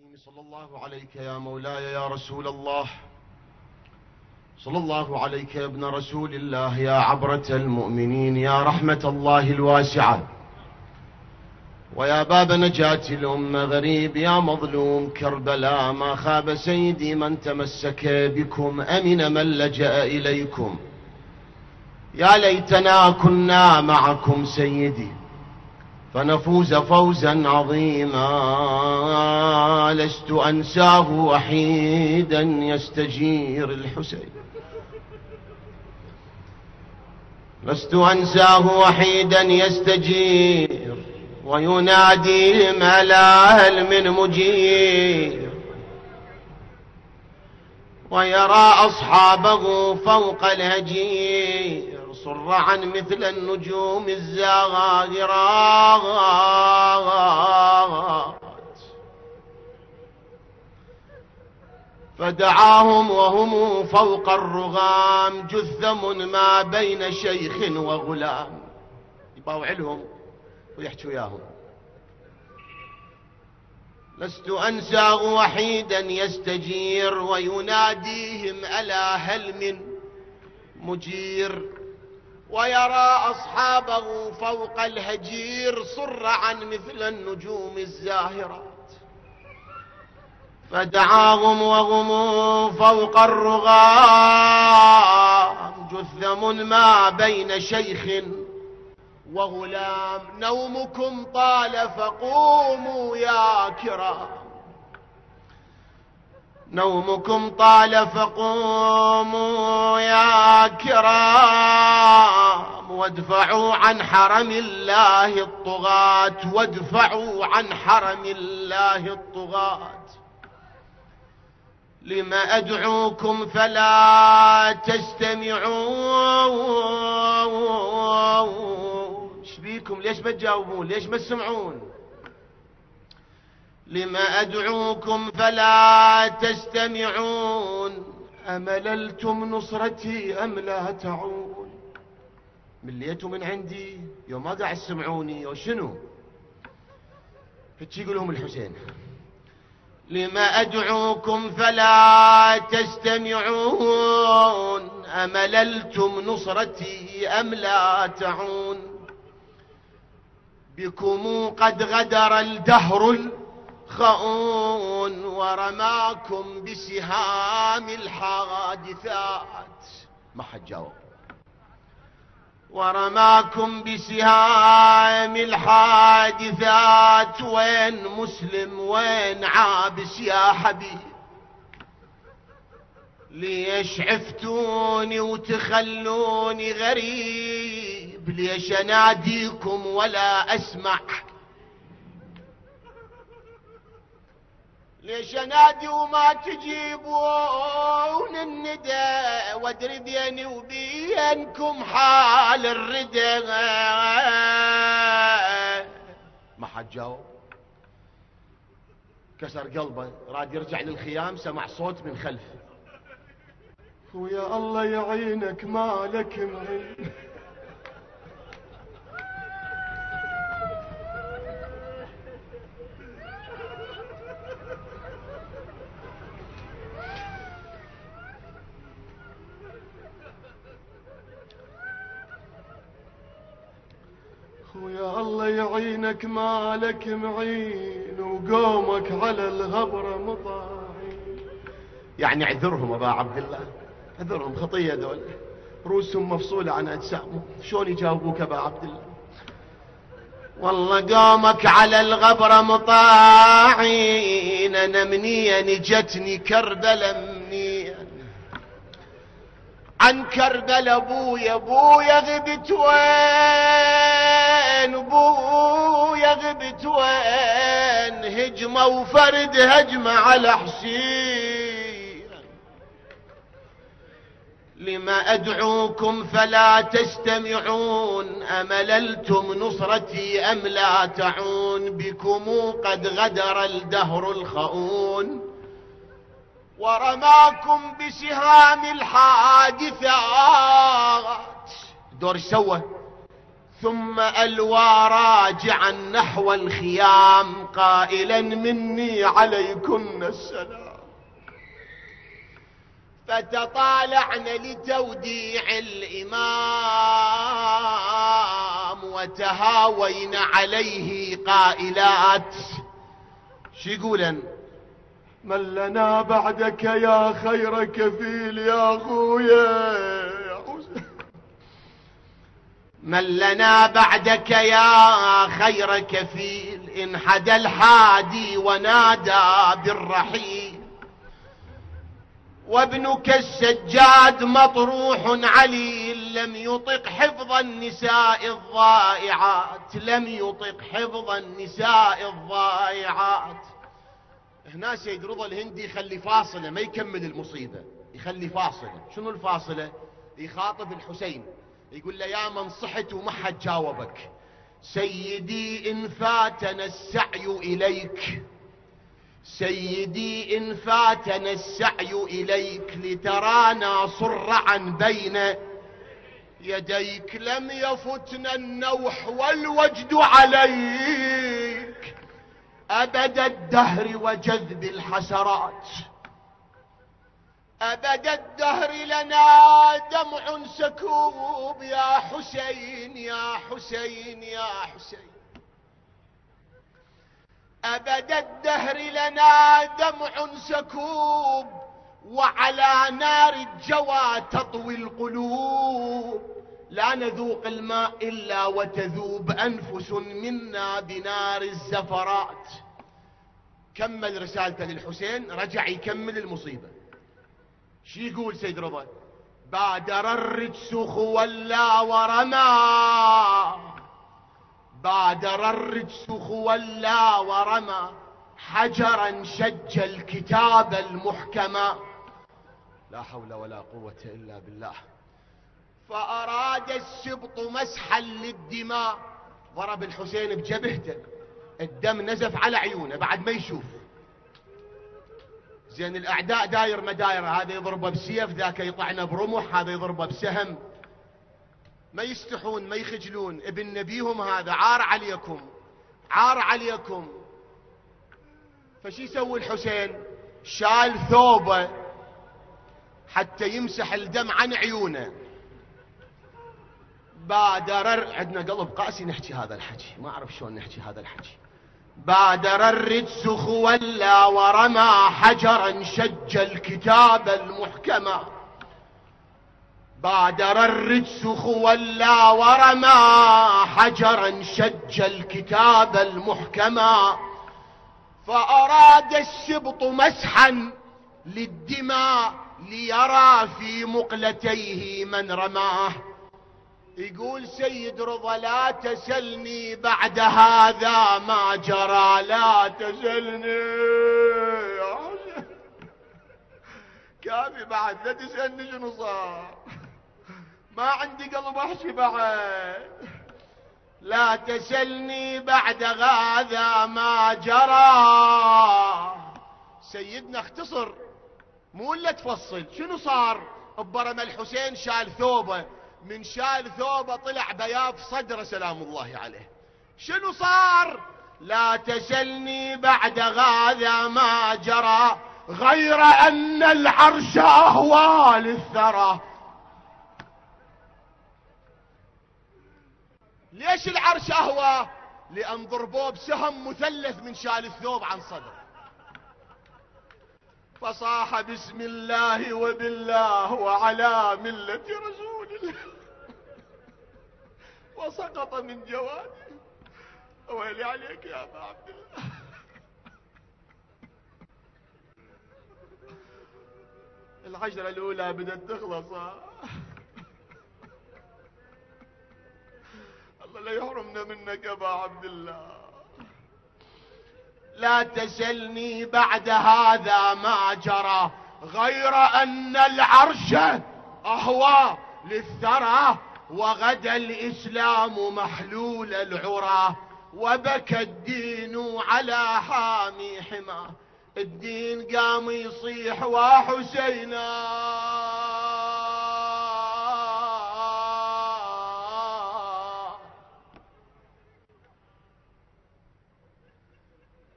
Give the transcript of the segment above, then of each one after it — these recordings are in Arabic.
صلى الله عليك يا مولاي يا رسول الله، صلى الله عليك يا ابن رسول الله، يا عبرة المؤمنين، يا رحمة الله الواسعة، ويا باب نجاة الأمة، غريب يا مظلوم كربلاء، ما خاب سيدي من تمسك بكم، أمن من لجأ إليكم. يا ليتنا كنا معكم سيدي فنفوز فوزا عظيما. لست أنساه وحيدا يستجير الحسين، لست أنساه وحيدا يستجير، وينادي ألا هل من مجير، ويرى أصحابه فوق الهجير، صرعا مثل النجوم الزاغرات. فدعاهم وهم فوق الرغام، جثم ما بين شيخ وغلام. يباوع لهم ويحكي وياهم. لست أنساه وحيدا يستجير، ويناديهم ألا هل من مجير، ويرى أصحابه فوق الهجير، صرعا مثل النجوم الزاهرات. فدعاهم وهم فوق الرغام، جثم ما بين شيخ وغلام. نومكم طال فقوموا يا كرام، نومكم طال فقوموا يا كرام، وادفعوا عن حرم الله الطغاة، وادفعوا عن حرم الله الطغاة. لم أدعوكم فلا تستمعون؟ ايش بيكم؟ ليش ما تجاوبون؟ ليش ما تسمعون؟ لم أدعوكم فلا تستمعون؟ أمللتم نصرتي أم لا تعون؟ مليتوا من عندي يوم ما قاعد تسمعوني وشنو؟ فتشي يقولهم الحسين. لم أدعوكم فلا تستمعون؟ أمللتم نصرتي أم لا تعون؟ بكم قد غدر الدهر الخؤون، ورماكم بسهام الحادثات. ما حد جاوب. ورماكم بسهام الحادثات. وين مسلم وين عابس يا حبيب؟ ليش عفتوني وتخلوني غريب؟ ليش اناديكم ولا اسمع؟ ليش انادي وما تجيبون الندى؟ وادري بيني وبينكم حال الردى. ما حد جاوب. كسر قلبه، راد يرجع للخيام، سمع صوت من خلف. ويا الله يعينك مالك معين. ويا الله يعينك مالك معين، وقومك على الغبرة مطاعين. يعني اعذرهم ابا عبد الله، اعذرهم، خطية دول، رؤوسهم مفصولة عن اجسامهم. شلون يجاوبوك ابا عبد الله؟ والله قومك على الغبرة مطاعين. انا منين جتني كربلة، منين عن كربلة ابويا، ابويا غبت وين؟ ابويا غبت وين؟ هجمة وفرد هجمة على حسين. لما أدعوكم فلا تستمعون؟ أمللتم نصرتي أم لا تعون؟ بكم قد غدر الدهر الخؤون، ورماكم بسهام الحادثات. دور سوى ثم ألوى راجعا نحو الخيام قائلا مني عليكن السلام. فتطالعن لتوديع الإمام وتهاوين عليه قائلات، شو يقولن؟ من لنا بعدك يا خير كفيل يا أخويا، من لنا بعدك يا خير كفيل، انحدى الحادي ونادى بالرحيل، وابنك السجاد مطروح عليل، لم يطق حفظ النساء الضائعات، لم يطق حفظ النساء الضائعات. هنا سيد رضا الهندي يخلي فاصلة، ما يكمل المصيبة، يخلي فاصلة. شنو الفاصلة؟ يخاطب الحسين يقول له يا من صحت وما حد جاوبك، سيدي إن فاتنا السعي إليك، سيدي إن فاتنا السعي إليك، لترانا صرعا بين يديك، لم يفتنا النوح والوجد عليك، أبد الدهر وجذب الحسرات، أبد الدهر لنا دمع سكوب، يا حسين يا حسين يا حسين، أبد الدهر لنا دمع سكوب، وعلى نار الجوى تطوي القلوب، لا نذوق الماء إلا وتذوب أنفس منا بنار الزفرات. كمل رسالته للحسين، رجع يكمل المصيبة. شو يقول سيد رضا؟ بادر الرجس خولا ورمى، بادر الرجس خولا ورمى، حجرا شج الكتاب المحكما، لا حول ولا قوة إلا بالله. فأراد السبط مسحا للدماء، ضرب الحسين بجبهته، الدم نزف على عيونه بعد ما يشوف. زين الأعداء داير مدايره، هذا يضربه بسيف، ذاك يطعنه برمح، هذا يضربه بسهم، ما يستحون ما يخجلون. ابن نبيهم هذا، عار عليكم عار عليكم. فشي يسوي الحسين؟ شال ثوبه حتى يمسح الدم عن عيونه. بادر، عندنا قلب قاسي نحكي هذا الحكي، ما أعرف شلون نحكي هذا الحكي. بادر الرجس خولا ورمى، حجرا شج الكتاب المحكما، بادر الرجس خولا ورمى، حجرا شج الكتاب المحكما، فأراد السبط مسحا للدماء، ليرى في مقلتيه من رماه. يقول سيد رضا لا تسلني بعد هذا ما جرى، لا تسلني يا حسين، كافي بعد، لا تسألني شنو صار، ما عندي قلب احكي بعد. لا تسلني بعد هذا ما جرى. سيدنا اختصر، مو الا تفصل. شنو صار؟ برم الحسين شال ثوبه، من شال ثوبه طلع بياض صدره سلام الله عليه. شنو صار؟ لا تسلني بعد هذا ما جرى، غير أن العرش أهوى للثرى. ليش العرش أهوى؟ لأن ضربوه بسهم مثلث من شال الثوب عن صدره، فصاح بسم الله وبالله وعلى ملة رسول الله، وسقط من جواده. ويلي عليك يا أبا عبد الله. العشرة الأولى بدأت تخلص. الله لا يحرمنا منك يا أبا عبد الله. لا تسلني بعد هذا ما جرى، غير أن العرش أهوى للثرى، وغدا الإسلام محلول العرى، وبكى الدين على حامي حماه. الدين قام يصيح وحسينا،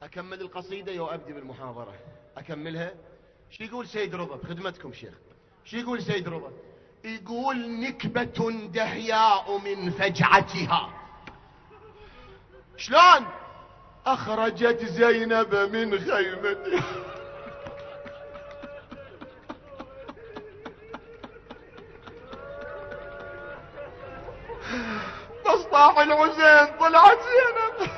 أكمل القصيدة وأبدي بالمحاضرة. أكملها. شو يقول سيد رضا بخدمتكم شيخ؟ شو يقول سيد رضا؟ يقول نكبة دهياء من فجعتها. شلون؟ أخرجت زينب من خيمتها. مصطاح الحسين طلعت زينب.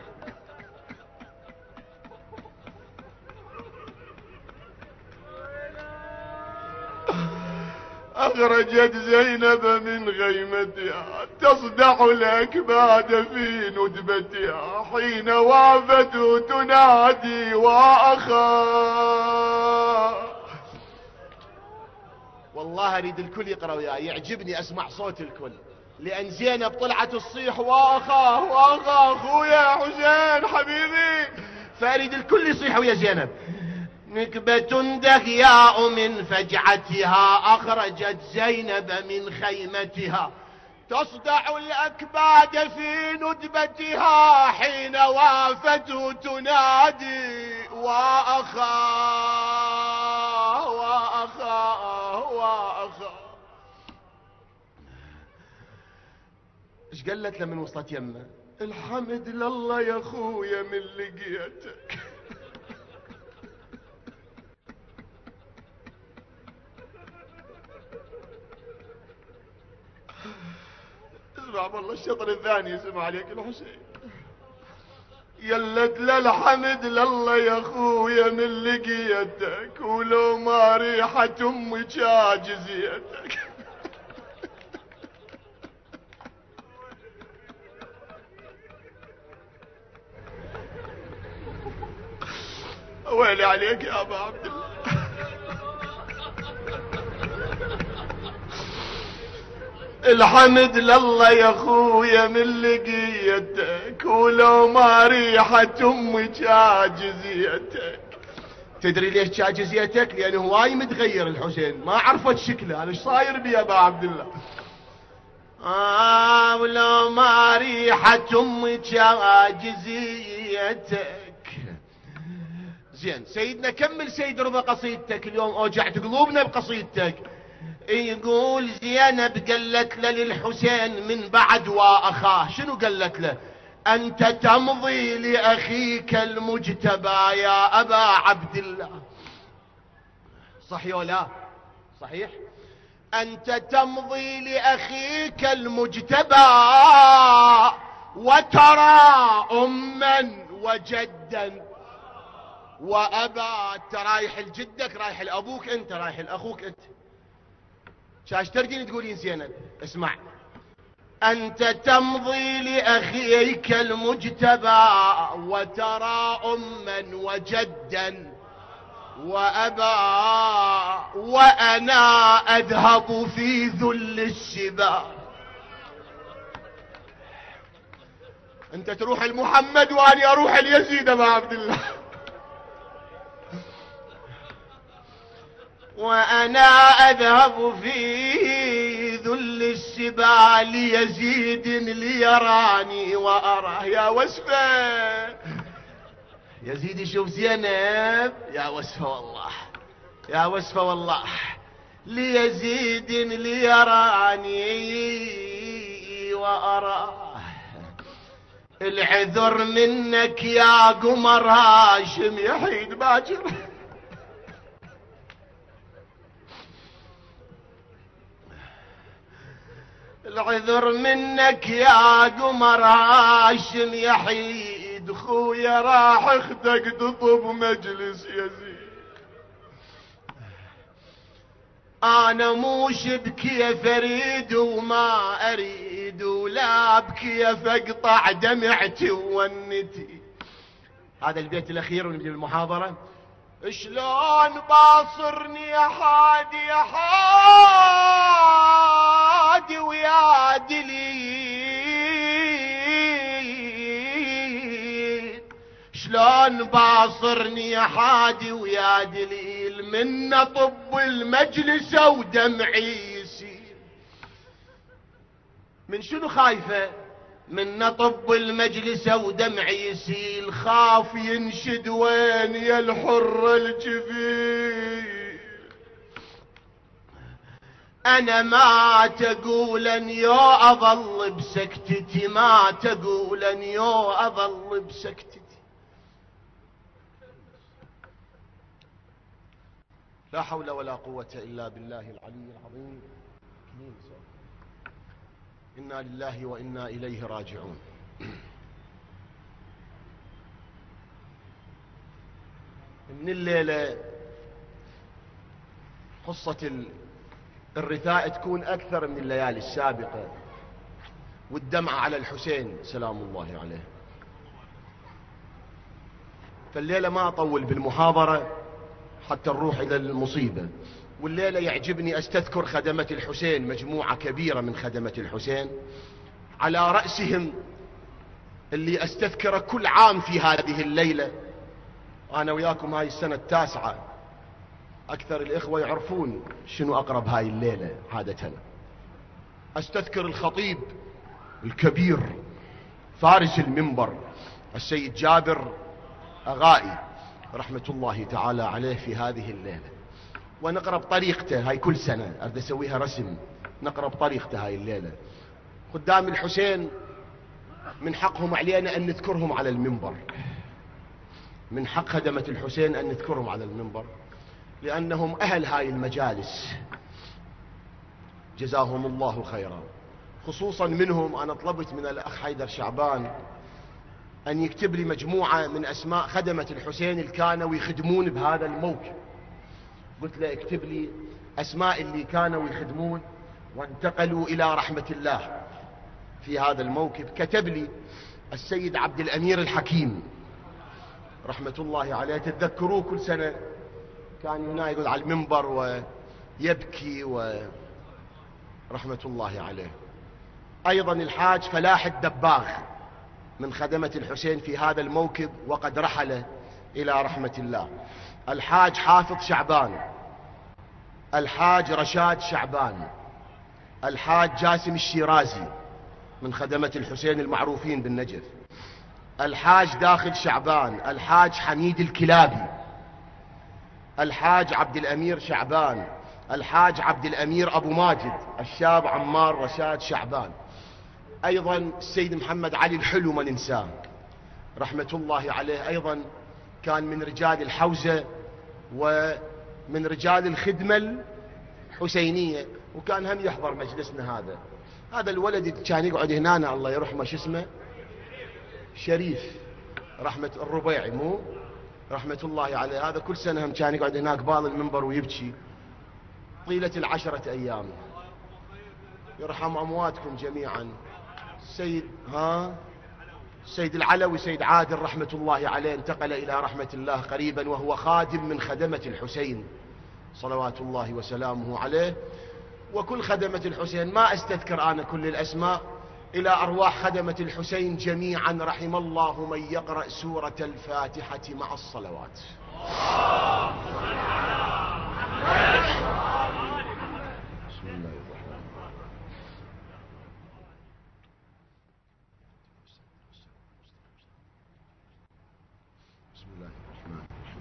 أخرجت زينب من غيمتها تصدع الأكباد في ندبتها حين وافت تنادي وأخا. والله أريد الكل يقرأ وياي، يعجبني أسمع صوت الكل، لأن زينب طلعت تصيح وأخا وأخا أخويا حسين حبيبي، فأريد الكل يصيح ويا زينب. نكبة دهياء من فجعتها أخرجت زينب من خيمتها تصدع الأكباد في ندبتها حين وافت تنادي وأخا وأخا وأخا. ايش قالت لمن وصلت يمه؟ الحمد لله يا اخويا من لقيتك. اسمع والله الشطر الثاني يسمع عليك الحسين. يلت للحمد لله يا اخويا من لقيتك ولو ما ريحة امك عاجزيتك. ويلي عليك يا ابا عبد الله. الحمد لله يا اخويا من لقيتك ولو ما ريحة امك عاجزيتك. تدري ليش عاجزيتك؟ لانه هواي متغير الحسين، ما عرفت شكله. انا ايش صاير بي يا ابا عبد الله؟ ولو ما ريحة امك عاجزيتك. زين سيدنا كمل سيد رضا قصيدتك، اليوم اوجعت قلوبنا بقصيدتك. يقول زينب قالت له للحسين من بعد واخاه، شنو قالت له؟ انت تمضي لاخيك المجتبى يا ابا عبد الله. صحيح ولا صحيح؟ انت تمضي لاخيك المجتبى وترى اما وجدا وابا. انت رايح لجدك، رايح لابوك انت، رايح لاخوك انت. شاش ترجين تقولين زينب؟ اسمع. انت تمضي لاخيك المجتبى وترى اما وجدا وابا وانا اذهب في ذل الشباب. انت تروح لمحمد واني اروح ليزيد ابا عبد الله. وأنا أذهب في ذل السباع ليزيد ليراني وأراه. يا وسفة يزيد يشوف زينب، يا وسفة والله، يا وسفة والله. ليزيد ليراني وأراه. العذر منك يا قمر هاشم يحيد باجر. العذر منك يا قمر هاشم يحيد خويا راح اختك تطب مجلس يزيد. انا مو شبكيف اريد وما اريد ولا بكيف اقطع دمعتي وونتي. هذا البيت الاخير ونبدي بالمحاضرة. شلون باصرني يا حادي يا حادي ويا دليل. شلون باصرني يا حادي ويا دليل من طب المجلس ودمعي يسيل. من شنو خايفة؟ من نطب المجلس ودمعي يسيل، خاف ينشد وين يا الحر الجفيل. أنا ما تقولن يو أظل بسكتتي، ما تقولن يو أظل بسكتتي. لا حول ولا قوة إلا بالله العلي العظيم. إنا لله وإنا إليه راجعون. من الليلة قصة الرثاء تكون أكثر من الليالي السابقة، والدمعة على الحسين سلام الله عليه. فالليلة ما أطول بالمحاضرة حتى نروح إلى المصيبة. والليلة يعجبني أستذكر خدمة الحسين، مجموعة كبيرة من خدمة الحسين، على رأسهم اللي أستذكره كل عام في هذه الليلة. أنا وياكم هاي السنة التاسعة، أكثر الإخوة يعرفون شنو أقرب هاي الليلة عادة. أستذكر الخطيب الكبير فارس المنبر السيد جابر أغائي رحمة الله تعالى عليه في هذه الليلة، ونقرب طريقته. هاي كل سنة أريد أسويها رسم، نقرب طريقته هاي الليلة قدام الحسين. من حقهم علينا أن نذكرهم على المنبر، من حق خدمة الحسين أن نذكرهم على المنبر، لأنهم أهل هاي المجالس جزاهم الله خيرا. خصوصا منهم أنا طلبت من الأخ حيدر شعبان أن يكتب لي مجموعة من أسماء خدمة الحسين اللي كانوا يخدمون بهذا الموكب. قلت له اكتب لي أسماء اللي كانوا يخدمون وانتقلوا إلى رحمة الله في هذا الموكب. كتب لي السيد عبد الأمير الحكيم رحمة الله عليه، تتذكروه كل سنة كان هنا يقول على المنبر ويبكي ورحمة الله عليه. أيضا الحاج فلاح الدباغ من خدمة الحسين في هذا الموكب وقد رحل إلى رحمة الله. الحاج حافظ شعبان، الحاج رشاد شعبان، الحاج جاسم الشيرازي من خدمة الحسين المعروفين بالنجف، الحاج داخل شعبان، الحاج حميد الكلابي، الحاج عبد الأمير شعبان، الحاج عبد الأمير أبو ماجد، الشاب عمار رشاد شعبان. أيضا السيد محمد علي الحلو ما ننساه رحمة الله عليه، أيضا كان من رجال الحوزة ومن رجال الخدمة الحسينية، وكان هم يحضر مجلسنا. هذا الولد كان يقعد هنا الله يرحمه، شو اسمه، شريف رحمة الربيعي، مو رحمة الله عليه. هذا كل سنة هم كان يقعد هناك قبال المنبر ويبكي طيلة 10 أيام. يرحم أمواتكم جميعا. سيد العلوي سيد عادل رحمة الله عليه انتقل إلى رحمة الله قريبا، وهو خادم من خدمة الحسين صلوات الله وسلامه عليه. وكل خدمة الحسين، ما أستذكر أنا كل الأسماء، إلى أرواح خدمة الحسين جميعا رحم الله من يقرأ سورة الفاتحة مع الصلوات. بسم الله الرحمن الرحيم. بسم الله الرحمن الرحيم.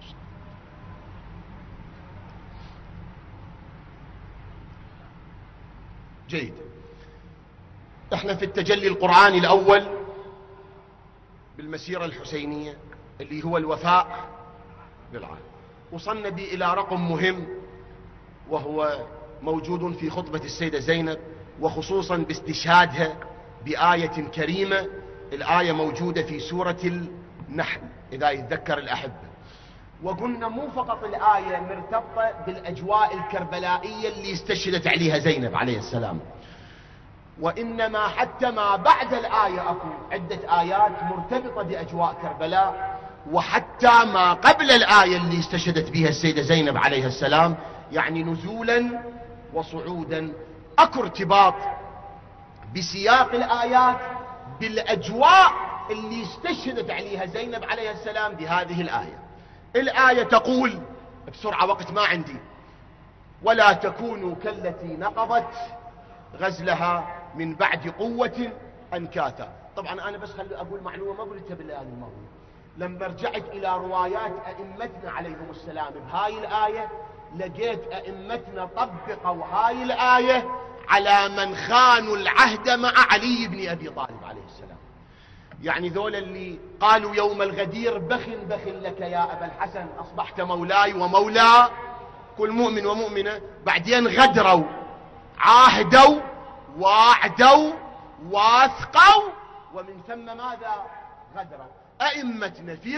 جيد. احنا في التجلي القرآني الأول بالمسيرة الحسينية اللي هو الوفاء بالعهد، وصلنا بي إلى رقم مهم وهو موجود في خطبة السيدة زينب، وخصوصا باستشهادها بآية كريمة. الآية موجودة في سورة النحل إذا يتذكر الأحبة. وقلنا مو فقط الآية مرتبطة بالأجواء الكربلائية اللي استشهدت عليها زينب عليه السلام، وإنما حتى ما بعد الآية أكو عدة آيات مرتبطة بأجواء كربلاء، وحتى ما قبل الآية اللي استشهدت بها السيدة زينب عليه السلام، يعني نزولا وصعودا أكو ارتباط بسياق الآيات بالأجواء اللي استشهدت عليها زينب عليه السلام بهذه الآية. الآية تقول بسرعة وقت ما عندي: ولا تكونوا كالتي نقضت غزلها من بعد قوة أنكاثا. طبعا أنا بس خلي أقول معلومة ما قلتها بالآن الماضي، لما رجعت إلى روايات أئمتنا عليهم السلام بهاي الآية لقيت أئمتنا طبقوا هاي الآية على من خانوا العهد مع علي بن أبي طالب عليه السلام. يعني ذول اللي قالوا يوم الغدير بخن بخن لك يا أبا الحسن أصبحت مولاي ومولى كل مؤمن ومؤمنة، بعدين غدروا عاهدوا واعدوا واثقوا ومن ثم ماذا غدروا. أئمتنا في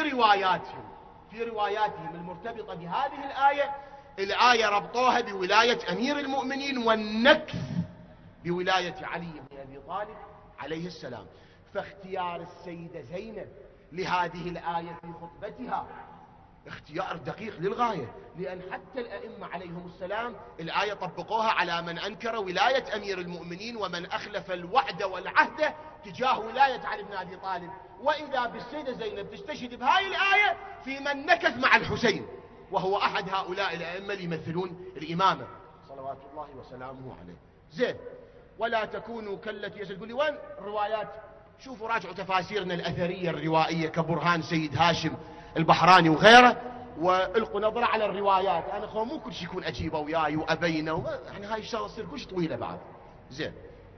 رواياتهم المرتبطة بهذه الآية ربطوها بولاية أمير المؤمنين والنكث بولاية علي بن أبي طالب عليه السلام. فاختيار السيدة زينب لهذه الآية في خطبتها اختيار دقيق للغاية، لأن حتى الأئمة عليهم السلام الآية طبقوها على من أنكر ولاية أمير المؤمنين ومن أخلف الوعد والعهد تجاه ولاية علي بن أبي طالب. وإذا بالسيدة زينب تستشهد بهاي الآية في من نكث مع الحسين وهو أحد هؤلاء الأئمة اللي يمثلون الإمامة صلوات الله وسلامه عليه. زين، ولا تكونوا كالتي يقول لي وين الروايات؟ شوفوا راجعوا تفاسيرنا الأثرية الروائية كبرهان سيد هاشم البحراني وغيره، والقوا نظرة على الروايات. أنا خو مو كل شيء يكون أجيبه وياي وأبينه، يعني هاي الشغلة تصير كلش طويلة بعد. زين،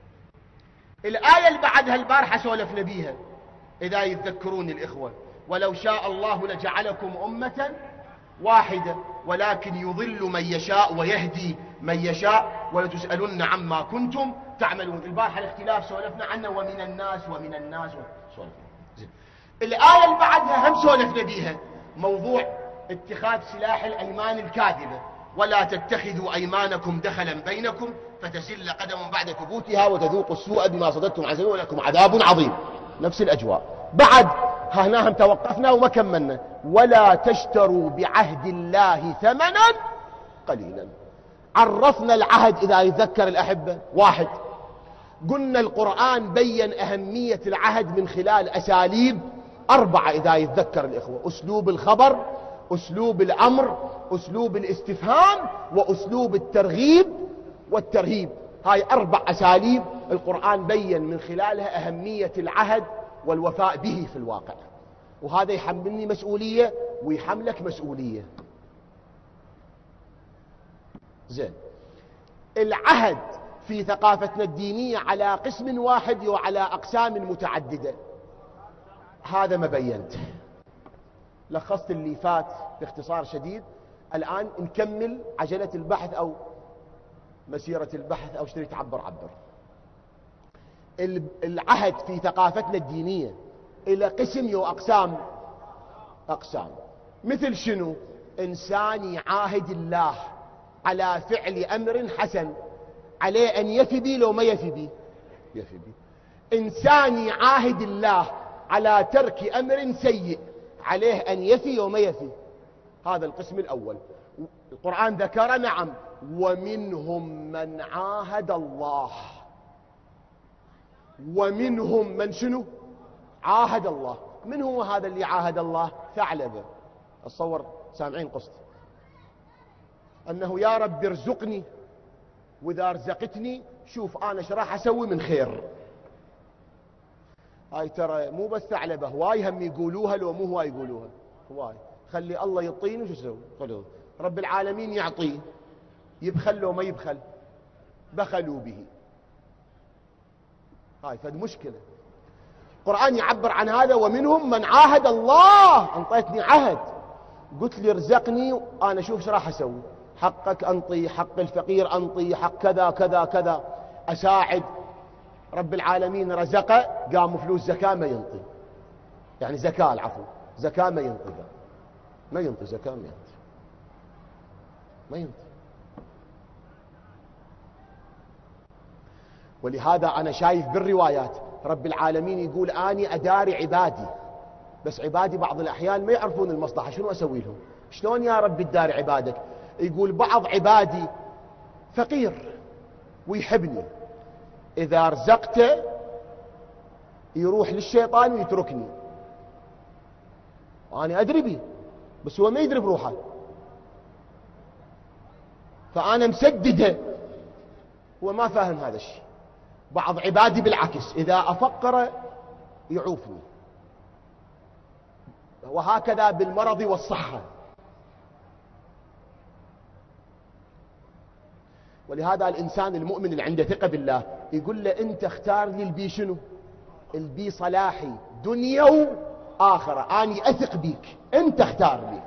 الآية اللي بعدها البارحة سولفنا بيها إذا يتذكرون الإخوة، ولو شاء الله لجعلكم أمة واحدة ولكن يضل من يشاء ويهدي من يشاء ولتسألن عما كنتم تعملون. البارحة الاختلاف سولفنا عنه ومن الناس سولفنا. الآية اللي بعدها هم سولفنا بيها موضوع اتخاذ سلاح الأيمان الكاذبة، ولا تتخذوا أيمانكم دخلا بينكم فتزل قدم بعد ثبوتها وتذوقوا السوء بما صددتم عن سبيل ولكم عذاب عظيم. نفس الأجواء. بعد هناهم توقفنا وما كملنا. ولا تشتروا بعهد الله ثمنا قليلا. عرفنا العهد إذا يتذكر الأحبة. واحد، قلنا القرآن بين أهمية العهد من خلال أساليب 4 إذا يتذكر الإخوة: أسلوب الخبر، أسلوب الأمر، أسلوب الاستفهام، وأسلوب الترغيب والترهيب. هاي 4 أساليب القرآن بين من خلالها أهمية العهد والوفاء به في الواقع. وهذا يحملني مسؤولية ويحملك مسؤولية. زين، العهد في ثقافتنا الدينية على قسم واحد وعلى أقسام متعددة. هذا ما بينته، لخصت اللي فات باختصار شديد. الآن نكمل عجلة البحث أو مسيرة البحث أو اشتري تعبر عبر. العهد في ثقافتنا الدينية إلى قسم وأقسام. مثل شنو؟ إنسان يعاهد الله على فعل أمر حسن عليه أن يفي بي لو ما يفي بي يفي بي. إنسان يعاهد الله على ترك أمر سيء عليه أن يفي وما يفي. هذا القسم الأول. القرآن ذكر نعم ومنهم من عاهد الله. ومنهم من شنو؟ عاهد الله. من هو هذا اللي عاهد الله؟ ثعلبة. أتصور سامعين قصة أنه يا رب ارزقني، وإذا رزقتني شوف أنا ايش راح أسوي من خير. هاي ترى مو بس ثعلبة، هواي هم يقولوها لو مو هواي يقولوها. هواي خلي الله يعطيني وش اسوي؟ خلوه رب العالمين يعطيه، يبخل لو ما يبخل بخلوا به. هاي فد مشكلة. القرآن يعبر عن هذا ومنهم من عاهد الله. انطيتني عهد، قلت لي ارزقني، انا اشوف ايش راح اسوي. حقك انطي، حق الفقير انطي، حق كذا كذا كذا، اساعد. رب العالمين رزقه، قام فلوس زكاة ما ينطي، يعني زكاة العفو، زكاة ما ينطي، ما ينطي زكاة، ما ينطي. ولهذا أنا شايف بالروايات رب العالمين يقول أني أداري عبادي، بس عبادي بعض الأحيان ما يعرفون المصلحة، شنو أسوي لهم؟ شلون يا رب تداري عبادك؟ يقول بعض عبادي فقير ويحبني، إذا رزقته يروح للشيطان ويتركني، أنا أدري بي بس هو ما يدري بروحه، فأنا مسدده، هو ما فاهم هذا الشيء. بعض عبادي بالعكس، إذا أفقر يعوفني، وهكذا بالمرض والصحة. ولهذا الإنسان المؤمن اللي عنده ثقة بالله يقول له أنت اختار لي البي شنو؟ البي صلاحي دنيا وآخرة، أني أثق بيك، أنت اختار لي،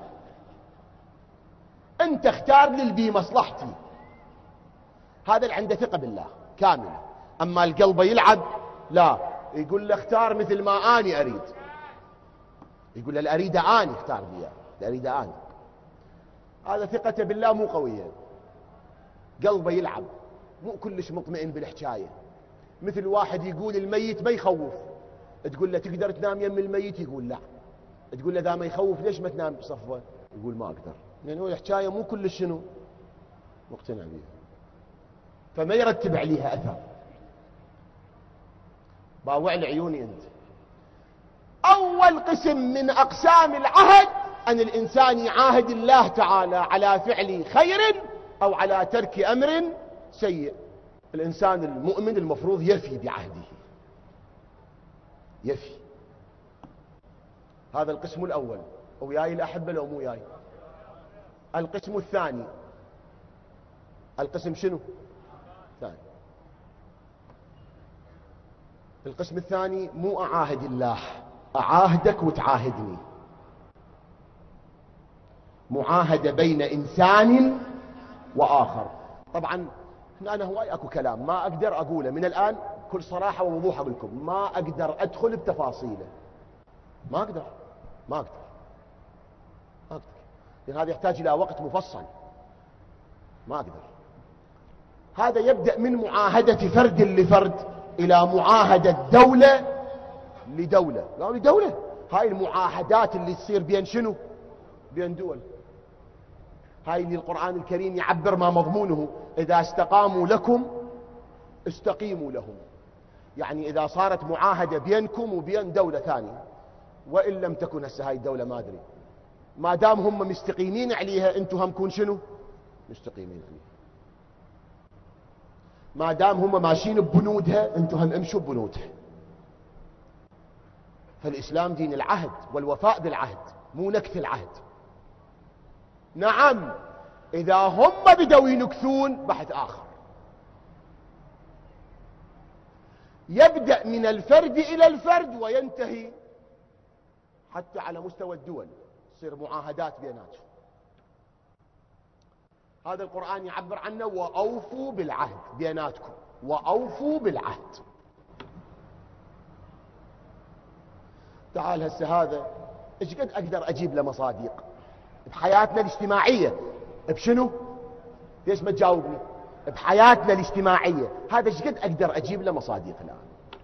أنت اختار لي البي مصلحتي. هذا اللي عنده ثقة بالله كاملة. أما القلب يلعب لا، يقول له اختار مثل ما أني أريد، يقول له الأريد أني اختار لي، الأريد أني. هذا ثقته بالله مو قوية، قلبه يلعب، مو كلش مطمئن بالحكاية. مثل واحد يقول الميت ما يخوف، تقول له تقدر تنام يم الميت؟ يقول لا. تقول له ذا ما يخوف ليش ما تنام بصفه؟ يقول ما أقدر، لأنه الحكاية مو كلش شنو مقتنع بيها، فما يرتب عليها أثر. باوع لعيوني أنت. أول قسم من أقسام العهد أن الإنسان يعاهد الله تعالى على فعل خير أو على ترك أمر سيء. الإنسان المؤمن المفروض يفي بعهده، يفي. هذا القسم الأول. وياي الأحبة لو مو ياي؟ القسم الثاني، القسم شنو؟ ثاني. القسم الثاني مو أعاهد الله، أعاهدك وتعاهدني، معاهدة بين إنسان وآخر. طبعا أنا هواي أكو كلام ما أقدر أقوله من الآن، كل صراحة ووضوح أقول لكم ما أقدر أدخل بتفاصيله، ما أقدر، لأن هذا يحتاج إلى وقت مفصل، ما أقدر. هذا يبدأ من معاهدة فرد لفرد إلى معاهدة دولة لدولة، يعني دولة. هاي المعاهدات اللي تصير بين شنو؟ بين دول. هاي اللي القرآن الكريم يعبر ما مضمونه: إذا استقاموا لكم استقيموا لهم. يعني إذا صارت معاهدة بينكم وبين دولة ثانية، وإن لم تكن هسه هاي الدولة ما أدري، ما دام هم مستقيمين عليها أنتم هم كون شنو؟ مستقيمين عليها. ما دام هم ماشيين ببنودها أنتم هم امشوا ببنودها. فالإسلام دين العهد والوفاء بالعهد، مو نكث العهد. نعم إذا هم بدوا ينكثون بحث آخر. يبدأ من الفرد إلى الفرد وينتهي حتى على مستوى الدول، تصير معاهدات بيناتهم. هذا القرآن يعبر عنه: وأوفوا بالعهد بيناتكم، وأوفوا بالعهد. تعال هسه هذا ايش قد أقدر أجيب له مصادق بحياتنا الاجتماعية؟ بشنو؟ ليش ما تجاوبني؟ بحياتنا الاجتماعية هذا ايش قد أقدر أجيب له مصادق الآن؟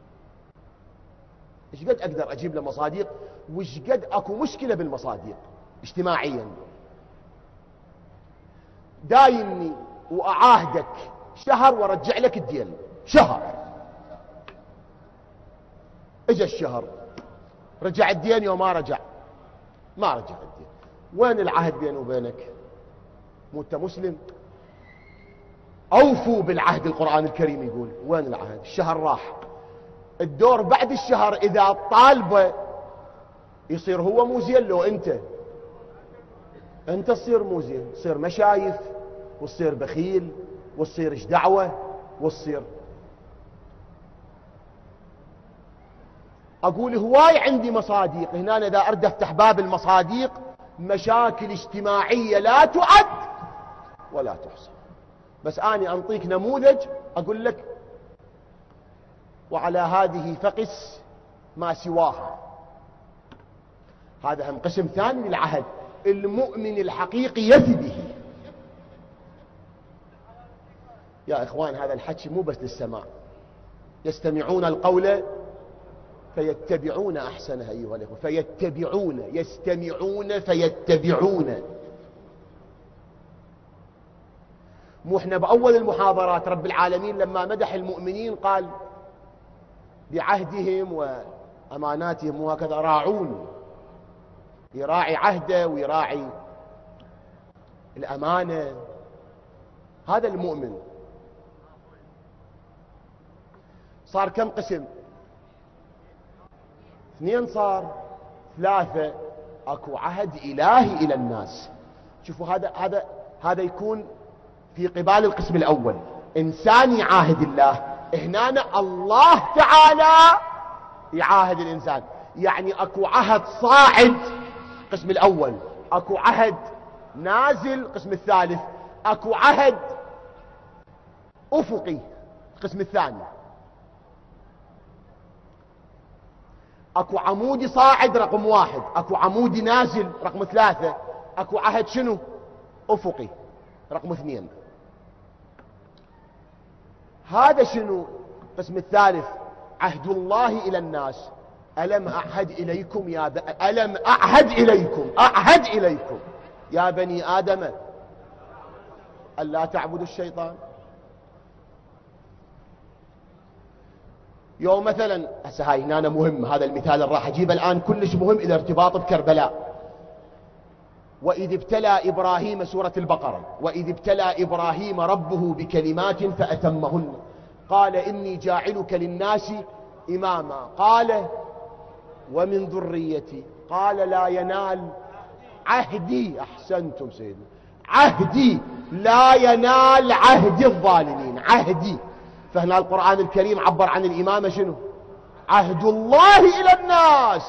ايش قد أقدر أجيب له مصادق؟ وايش قد أكو مشكلة بالمصادق اجتماعيا؟ دايني وأعاهدك شهر وارجع لك الدين شهر. اجا الشهر رجع الدين يوم ما رجع، ما رجع الدين. وين العهد بيني وبينك؟ مو انت مسلم؟ أوفوا بالعهد، القرآن الكريم يقول. وين العهد؟ الشهر راح، الدور بعد الشهر إذا طالبه يصير هو مو زين لو أنت تصير مو زين، تصير مشايف وتصير بخيل وتصير ايش دعوة وتصير. أقول هواي عندي مصادق هنا، إذا أرد أفتح باب المصادق مشاكل اجتماعية لا تعد ولا تحصى. بس أنا أنطيك نموذج أقول لك وعلى هذه فقس ما سواها. هذا هم قسم ثاني للعهد، المؤمن الحقيقي يفي به. يا إخوان هذا الحكي مو بس للسماع، يستمعون القول فيتبعون أحسنه. أيها الأخوة، فيتبعون، يستمعون فيتبعون. مو احنا بأول المحاضرات رب العالمين لما مدح المؤمنين قال بعهدهم وأماناتهم وهكذا راعون، يراعي عهده ويراعي الأمانة. هذا المؤمن. صار كم قسم؟ 2 صار 3. اكو عهد الهي الى الناس. شوفوا هذا يكون في قبال القسم الاول، انسان يعاهد الله. هنا الله تعالى يعاهد الانسان، يعني اكو عهد صاعد القسم الاول، اكو عهد نازل القسم الثالث، اكو عهد افقي القسم الثاني، اكو عمودي صاعد رقم 1، اكو عمودي نازل رقم 3، اكو عهد شنو؟ افقي رقم 2. هذا شنو القسم الثالث؟ عهد الله الى الناس. ألم أعهد إليكم أعهد إليكم يا بني آدم ألا تعبدوا الشيطان. يوم مثلا هسه هاي هنا مهم، هذا المثال اللي راح أجيبه الآن كلش مهم إذا ارتباط بكربلاء. وإذ ابتلى إبراهيم، سورة البقرة، وإذ ابتلى إبراهيم ربه بكلمات فأتمهن قال إني جاعلك للناس إماما قال ومن ذريتي قال لا ينال عهدي. أحسنتم سيدنا، عهدي لا ينال عهد الظالمين، عهدي. فهنا القرآن الكريم عبر عن الإمامة شنو؟ عهد الله إلى الناس.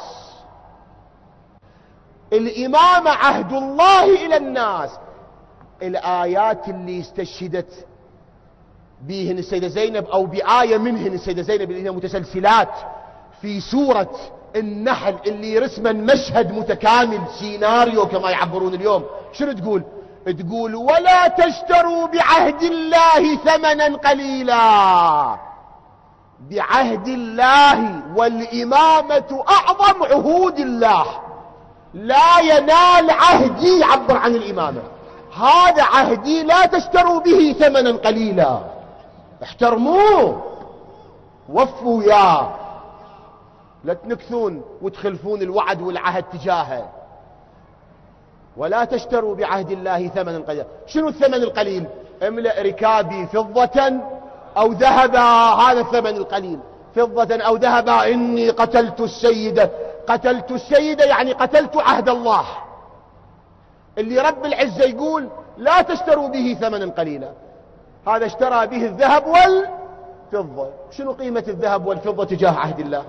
الإمامة عهد الله إلى الناس. الآيات اللي استشهدت بهن السيدة زينب أو بآية منهن السيدة زينب اللي هي متسلسلات في سورة النحل اللي رسما مشهد متكامل، سيناريو كما يعبرون اليوم، شنو تقول؟ تقول ولا تشتروا بعهد الله ثمنا قليلا. بعهد الله، والإمامة أعظم عهود الله. لا ينال عهدي، عبر عن الإمامة، هذا عهدي لا تشتروا به ثمنا قليلا، احترموه وفوا يا، لا تنكثون وتخلفون الوعد والعهد تجاهه. ولا تشتروا بعهد الله ثمنا قليلا. شنو الثمن القليل؟ املأ ركابي فضة أو ذهبا، هذا الثمن القليل، فضة أو ذهبا. إني قتلت السيدة. قتلت السيدة يعني قتلت عهد الله اللي رب العزة يقول لا تشتروا به ثمنا قليلا. هذا اشترى به الذهب والفضة. شنو قيمة الذهب والفضة تجاه عهد الله؟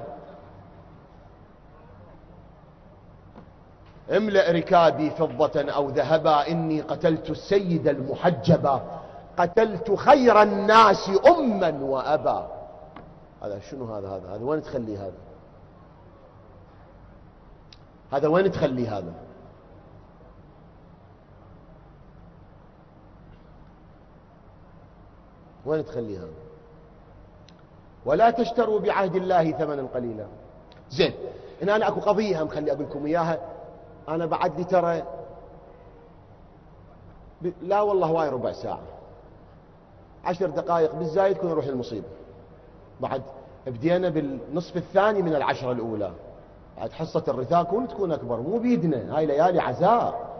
املأ ركابي فضة أو ذهبا إني قتلت السيد المحجبا قتلت خير الناس أما وأبا. هذا شنو؟ هذا وين تخليه؟ هذا وين تخليه؟ هذا وين تخليه؟ هذا ولا تشتروا بعهد الله ثمنا قليلا. زين، هنا أنا أكو قضية هم خلي أقول لكم إياها. أنا بعد لي ترى لا والله هواي ربع ساعة 10 دقائق بالزايد كنا نروح المصيبة. بعد بدينا بالنصف الثاني من 10 الأولى، بعد حصة الرثاء تكون أكبر، مو بيدنا، هاي ليالي عزاء،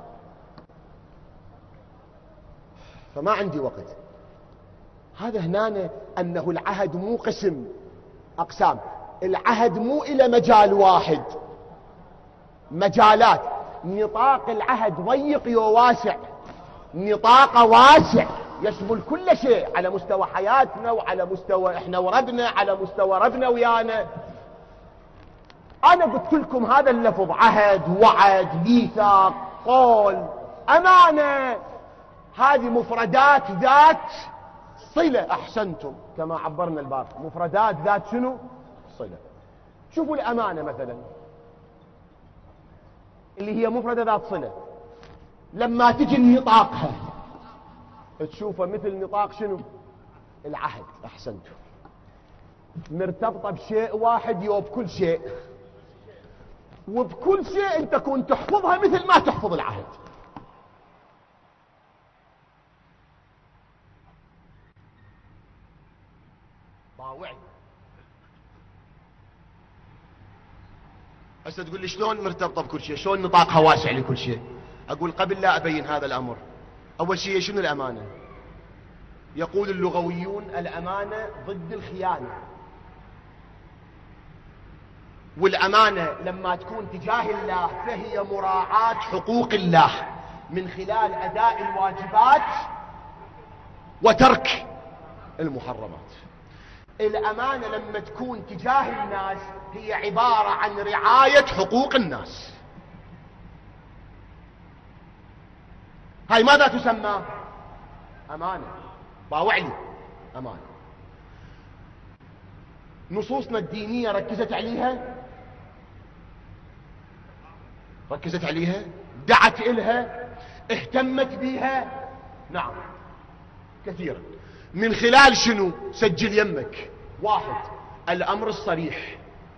فما عندي وقت. هذا هنا أنه العهد مو قسم أقسام، العهد مو إلى مجال واحد، مجالات. نطاق العهد ضيق وواسع، نطاقه واسع يشمل كل شيء على مستوى حياتنا وعلى مستوى احنا وربنا، على مستوى ربنا ويانا. انا قلت لكم هذا اللفظ عهد، وعد، ميثاق، قول، امانه، هذه مفردات ذات صله. احسنتم كما عبرنا الباب، مفردات ذات شنو؟ صله. شوفوا الامانه مثلا اللي هي مفردة ذات صلة، لما تجي نطاقها تشوفها مثل نطاق شنو؟ العهد. احسنتم، مرتبطة بشيء واحد وبكل شيء، وبكل شيء انت كنت تحفظها مثل ما تحفظ العهد. طاوعي. هسه تقول لي شلون مرتبطة بكل شيء؟ شلون نطاقها واسع لكل شيء؟ أقول قبل لا أبين هذا الأمر، أول شيء شنو الأمانة؟ يقول اللغويون الأمانة ضد الخيانة. والأمانة لما تكون تجاه الله فهي مراعاة حقوق الله من خلال أداء الواجبات وترك المحرمات. الأمانة لما تكون تجاه الناس هي عبارة عن رعاية حقوق الناس. هاي ماذا تسمى؟ أمانة. باوعلي أمانة. نصوصنا الدينية ركزت عليها، ركزت عليها، دعت إلها، اهتمت بها، نعم كثيرا. من خلال شنو؟ سجل يمك. واحد، الأمر الصريح.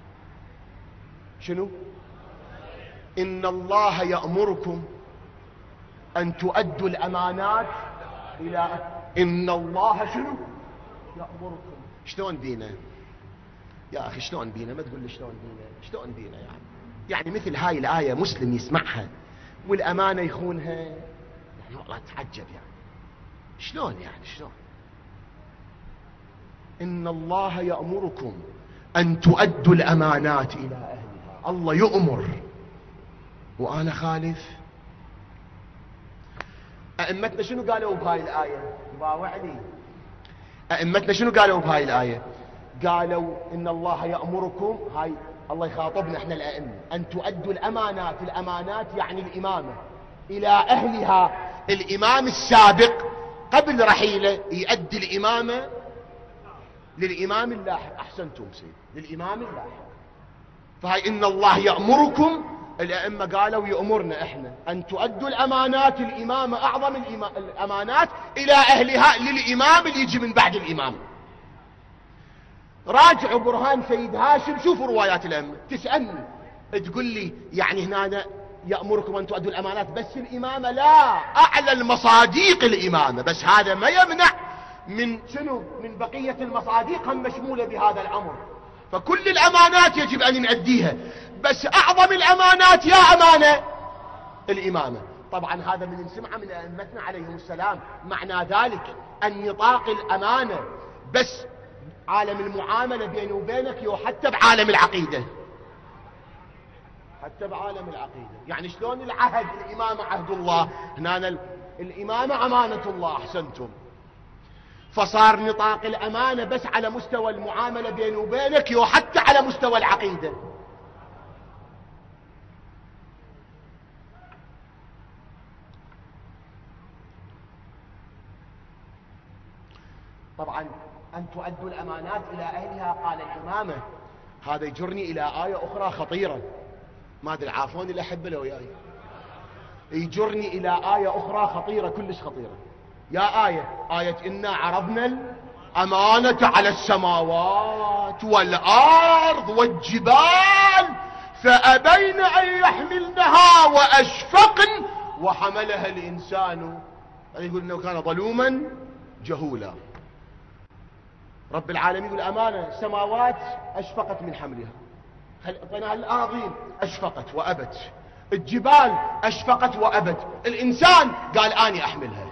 شنو؟ إن الله يأمركم أن تؤدوا الأمانات إلى إن الله شنو؟ يأمركم. شلون بينا يا أخي؟ شلون بينا؟ ما تقول لي شلون بينا، شلون بينا يعني مثل هاي الآية مسلم يسمعها والأمانة يخونها، يعني والله تتعجب يعني شلون، يعني شلون؟ إن الله يأمركم أن تؤدوا الأمانات إلى أهلها. الله يؤمر وأنا خالف. أئمتنا شنو قالوا بهاي الآية؟ باوعلي أئمتنا شنو قالوا بهاي الآية؟ قالوا إن الله يأمركم، هاي الله يخاطبنا احنا الأئمة، أن تؤدوا الأمانات. الأمانات يعني الإمامة إلى أهلها. الإمام السابق قبل رحيله يؤدي الإمامة للإمام اللاحق. أحسنتم سيد، للإمام اللاحق. فهي إن الله يأمركم، الأئمة قالوا يأمرنا إحنا أن تؤدوا الأمانات، الإمامة أعظم الأمانات، إلى أهلها، للإمام اللي يجي من بعد الإمام. راجعوا برهان سيد هاشم، شوفوا روايات الأئمة. تسألني تقول لي يعني هنا يأمركم أن تؤدوا الأمانات بس الإمامة؟ لا، أعلى المصاديق الإمامة، بس هذا ما يمنع من شنو؟ من بقية المصاديق هم مشمولة بهذا الأمر. فكل الأمانات يجب أن نؤديها، بس أعظم الأمانات يا أمانة الإمامة. طبعا هذا من نسمعه من أئمتنا عليهم السلام. معنى ذلك أن نطاق الأمانة بس عالم المعاملة بيني وبينك، وحتى بعالم العقيدة، حتى بعالم العقيدة. يعني شلون العهد؟ الإمامة عهد الله، هنا الإمامة أمانة الله. أحسنتم. فصار نطاق الأمانة بس على مستوى المعاملة بيني وبينك، وحتى على مستوى العقيدة. طبعا أن تؤدوا الأمانات إلى أهلها، قال الإمامة. هذا يجرني إلى آية أخرى خطيرة، ما أدري عافوني الأحبة لو وياي، يجرني إلى آية أخرى خطيرة، كلش خطيرة. يا آية إنا عرضنا الأمانة على السماوات والأرض والجبال فأبين أن يحملنها وأشفقن وحملها الإنسان، يقول إنه كان ظلوما جهولا. رب العالمين يقول أمانة. السماوات أشفقت من حملها، الأراضين أشفقت وأبت، الجبال أشفقت وأبت، الإنسان قال أني أحملها.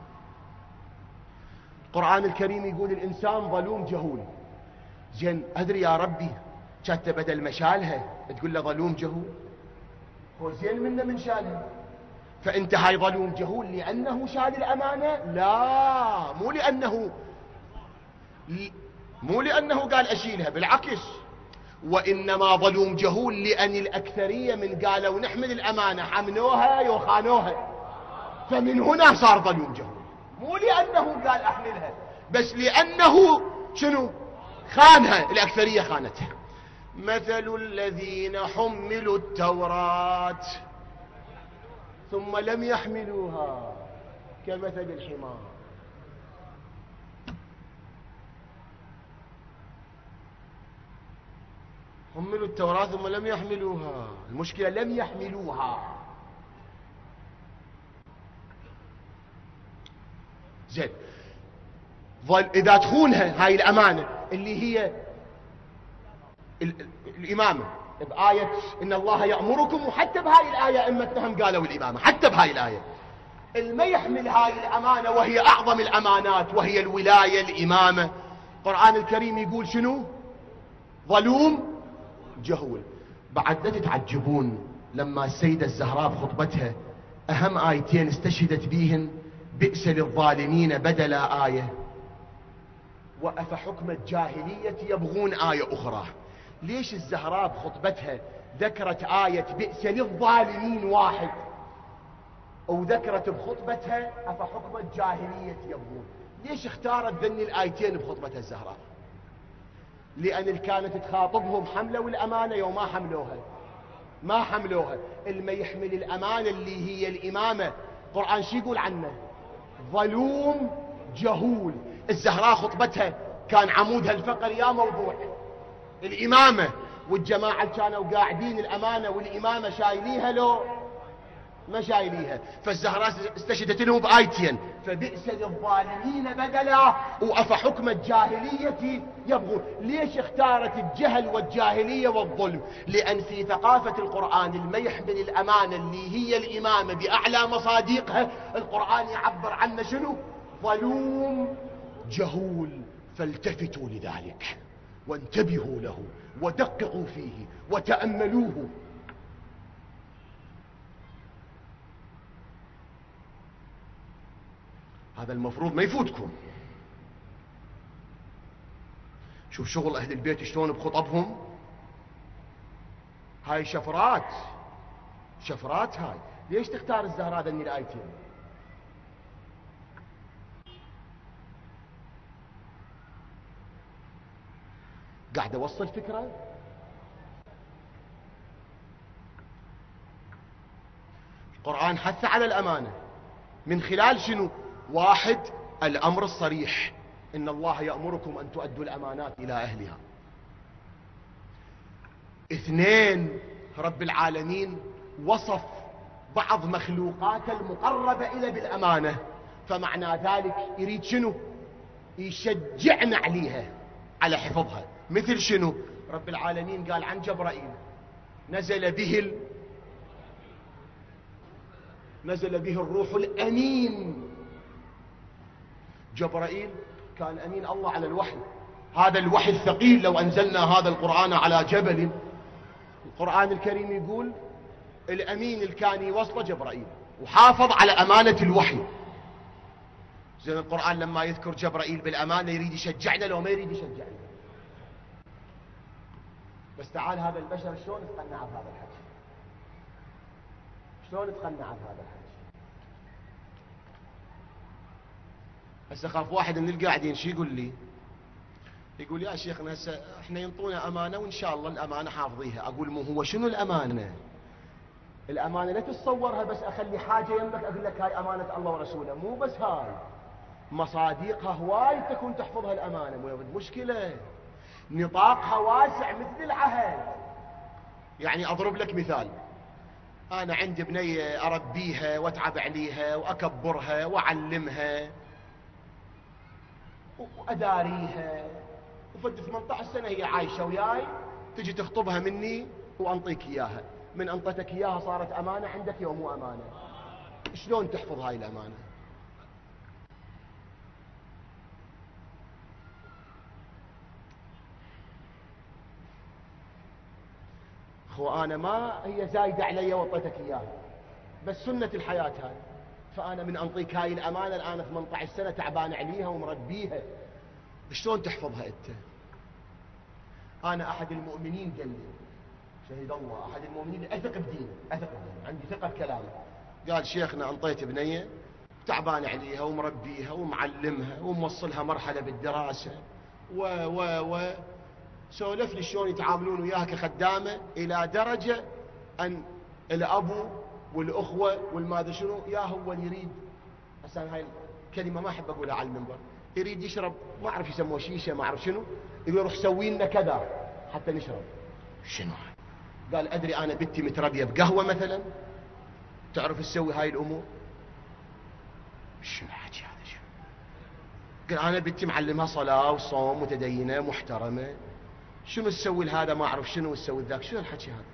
القرآن الكريم يقول الإنسان ظلوم جهول. زين أدري يا ربي كانت بدل ما شالها تقول له ظلوم جهول، هو زين منه من شالها. فأنت هاي ظلوم جهول لأنه شال الأمانة؟ لا، مو لأنه قال أشيلها، بالعكس، وإنما ظلوم جهول لأن الأكثرية من قالوا نحمل الأمانة حملوها يخانوها، فمن هنا صار ظلوم جهول. مو لأنه قال أحملها، بس لأنه شنو؟ خانها، الأكثرية خانتها. مثل الذين حملوا التوراة ثم لم يحملوها كمثل الحمار. حملوا التوراة ثم لم يحملوها، المشكلة لم يحملوها. زين، إذا تخونها هاي الأمانة اللي هي الإمامة بآية إن الله يأمركم، وحتى بهاي الآية أئمتهم قالوا الإمامة، حتى بهاي الآية ما يحمل هاي الأمانة وهي أعظم الأمانات وهي الولاية الإمامة. القرآن الكريم يقول شنو؟ ظلوم جهول. بعد لا تتعجبون لما السيدة الزهراء بخطبتها أهم آيتين استشهدت بيهن بئس للظالمين بدل آية وأفحكم الجاهلية يبغون آية أخرى. ليش الزهراء بخطبتها ذكرت آية بئس للظالمين واحد وذكرت بخطبتها أفحكم الجاهلية يبغون؟ ليش اختارت ذني الآيتين بخطبتها الزهراء؟ لأن كانت تخاطبهم حملوا الأمانة يوم ما حملوها. اللي يحمل الأمانة اللي هي الإمامة القرآن شو يقول عنه؟ ظلوم جهول. الزهراء خطبتها كان عمودها الفقري يا موضوع الإمامة، والجماعة كانوا قاعدين الأمانة والإمامة شايليها لو ما شايليها. فالزهراء استشهدت لهم بآيتين فبئس للظالمين بدلا وأفحكم الجاهلية يبغون. ليش اختارت الجهل والجاهلية والظلم؟ لأن في ثقافة القرآن الميح من الأمانة اللي هي الإمامة بأعلى مصادقها القرآن يعبر عنه شنو؟ ظلوم جهول. فالتفتوا لذلك وانتبهوا له ودققوا فيه وتأملوه. هذا المفروض ما يفوتكم. شوف شغل أهل البيت شلون بخطبهم، هاي شفرات هاي. ليش تختار الزهراء ذني الآيتين؟ قاعد أوصل فكرة. القرآن حث على الأمانة من خلال شنو؟ واحد، الأمر الصريح إن الله يأمركم أن تؤدوا الأمانات إلى أهلها. اثنين، رب العالمين وصف بعض مخلوقات المقربة إلى بالأمانة، فمعنى ذلك يريد شنو؟ يشجعنا عليها على حفظها. مثل شنو؟ رب العالمين قال عن جبرائيل نزل به الروح الأمين. جبرائيل كان أمين الله على الوحي، هذا الوحي الثقيل. لو أنزلنا هذا القرآن على جبل، القرآن الكريم يقول الأمين اللي كان يوصله جبرائيل وحافظ على أمانة الوحي. زين القرآن لما يذكر جبرائيل بالأمانة يريد يشجعنا لو ما يريد يشجعنا؟ بس تعال هذا البشر شلون تقنع بهذا الحكي؟ شلون تقنع بهذا الحكي؟ هسه خاف واحد من القاعدين شو يقول لي؟ يقول يا شيخنا هسه احنا ينطونا امانه وان شاء الله الامانه حافظيها. اقول مو هو شنو الامانه؟ الامانه لا تتصورها بس اخلي حاجه يمك اقول لك هاي امانه الله ورسوله، مو بس هاي، مصادقها هواي تكون تحفظها الامانه. مو مشكله نطاقها واسع مثل العهد. يعني اضرب لك مثال، انا عندي بنيه اربيها واتعب عليها واكبرها واعلمها وأداريها، وفد 18 سنة هي عايشة وياي، تجي تخطبها مني وأنطيك إياها. من أنطتك إياها صارت أمانة عندك يوم مو أمانة. شلون تحفظ هاي الأمانة؟ أخو أنا ما هي زايدة علي وأنطتك إياها، بس سنة الحياة هاي. فأنا من أنطيك هاي الأمانة الآن 18 سنة تعبان عليها ومربيها، شلون تحفظها أنت؟ أنا أحد المؤمنين قال لي شهد الله، أحد المؤمنين أثق بدينه، عندي ثقة بكلامه. قال شيخنا أنطيت بنية تعبان عليها ومربيها ومعلمها وموصلها مرحلة بالدراسة و سولف لي شلون يتعاملون وياها كخدامة، إلى درجة أن الأبو والأخوة والماذا شنو يا هو يريد، هسه هاي الكلمة ما أحب أقولها على المنبر، يريد يشرب ما أعرف يسموه شيشة ما أعرف شنو، يقول روح سوي لنا كذا حتى نشرب. شنو هاي؟ قال أدري أنا بنتي متربية بقهوة مثلا تعرف تسوي هاي الأمور؟ شنو حكي هذا؟ شنو؟ قال أنا بنتي معلمها صلاة وصوم متدينة محترمة، شنو تسوي لهذا ما أعرف شنو تسوي ذاك؟ شنو الحكي هذا؟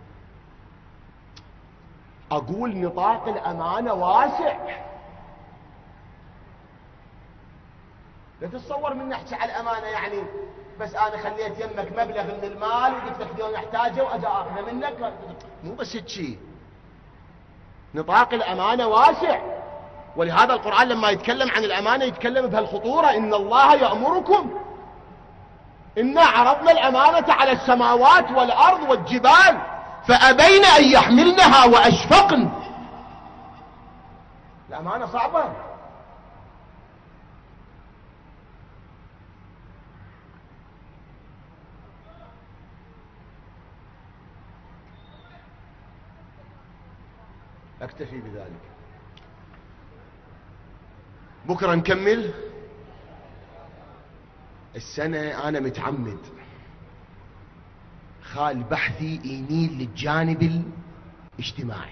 أقول نطاق الأمانة واسع. لا تتصور من نحكي على الأمانة يعني بس أنا خليت يمك مبلغ من المال وقلت لك اليوم أحتاجه وأجي أخذه منك. مو بس هيك، نطاق الأمانة واسع. ولهذا القرآن لما يتكلم عن الأمانة يتكلم بهالخطورة: إن الله يأمركم إنا عرضنا الأمانة على السماوات والأرض والجبال فأبين أن يحملنها وأشفقن. الأمانة صعبة. أكتفي بذلك. بكرة نكمل. السنة أنا متعمد خال بحثي يميل للجانب الاجتماعي،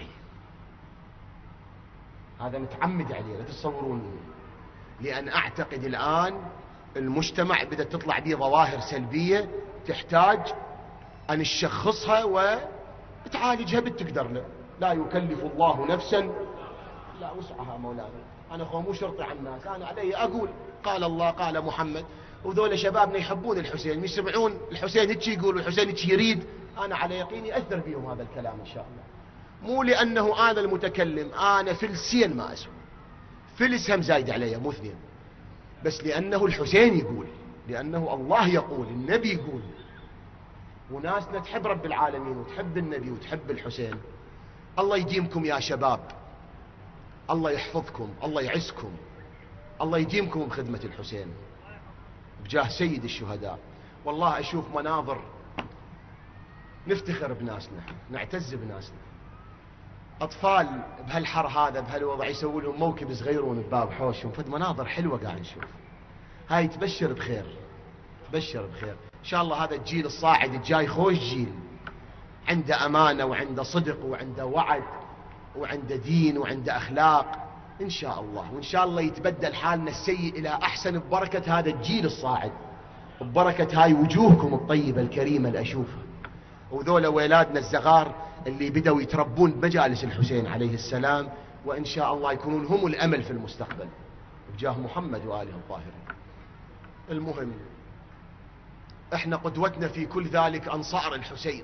هذا متعمد عليه، لا تتصورون، لأن أعتقد الآن المجتمع بدأت تطلع به ظواهر سلبية تحتاج أن نشخصها وتعالجها بالتقدر. لا يكلف الله نفسا لا وسعها مولانا. أنا أخوة مو شرطي على الناس، أنا علي أقول قال الله قال محمد، وذول شبابنا يحبون الحسين، يسمعون الحسين هيك يقول والحسين هيك يريد، أنا على يقيني أثر بهم هذا الكلام إن شاء الله. مو لأنه أنا المتكلم، أنا فلسين ما أسوي، فلس هم زايد علي مو اثنين، بس لأنه الحسين يقول، لأنه الله يقول، النبي يقول، وناسنا تحب رب العالمين وتحب النبي وتحب الحسين. الله يديمكم يا شباب، الله يحفظكم، الله يعزكم، الله يديمكم بخدمة الحسين بجاه سيد الشهداء. والله أشوف مناظر نفتخر بناسنا، نعتز بناسنا. أطفال بهالحر هذا بهالوضع يسوي لهم موكب صغيرون بباب حوشهم، فد مناظر حلوة قاعد نشوف. هاي تبشر بخير، تبشر بخير إن شاء الله. هذا الجيل الصاعد الجاي خوش جيل، عنده أمانة وعنده صدق وعنده وعد وعنده دين وعنده أخلاق إن شاء الله. وإن شاء الله يتبدل حالنا السيء إلى أحسن ببركة هذا الجيل الصاعد، ببركة هاي وجوهكم الطيبة الكريمة اللي أشوفها، وذولا ولادنا الصغار اللي بدأوا يتربون بمجالس الحسين عليه السلام، وإن شاء الله يكونون هم الأمل في المستقبل بجاه محمد وآله الطاهرين. المهم احنا قدوتنا في كل ذلك أنصار الحسين.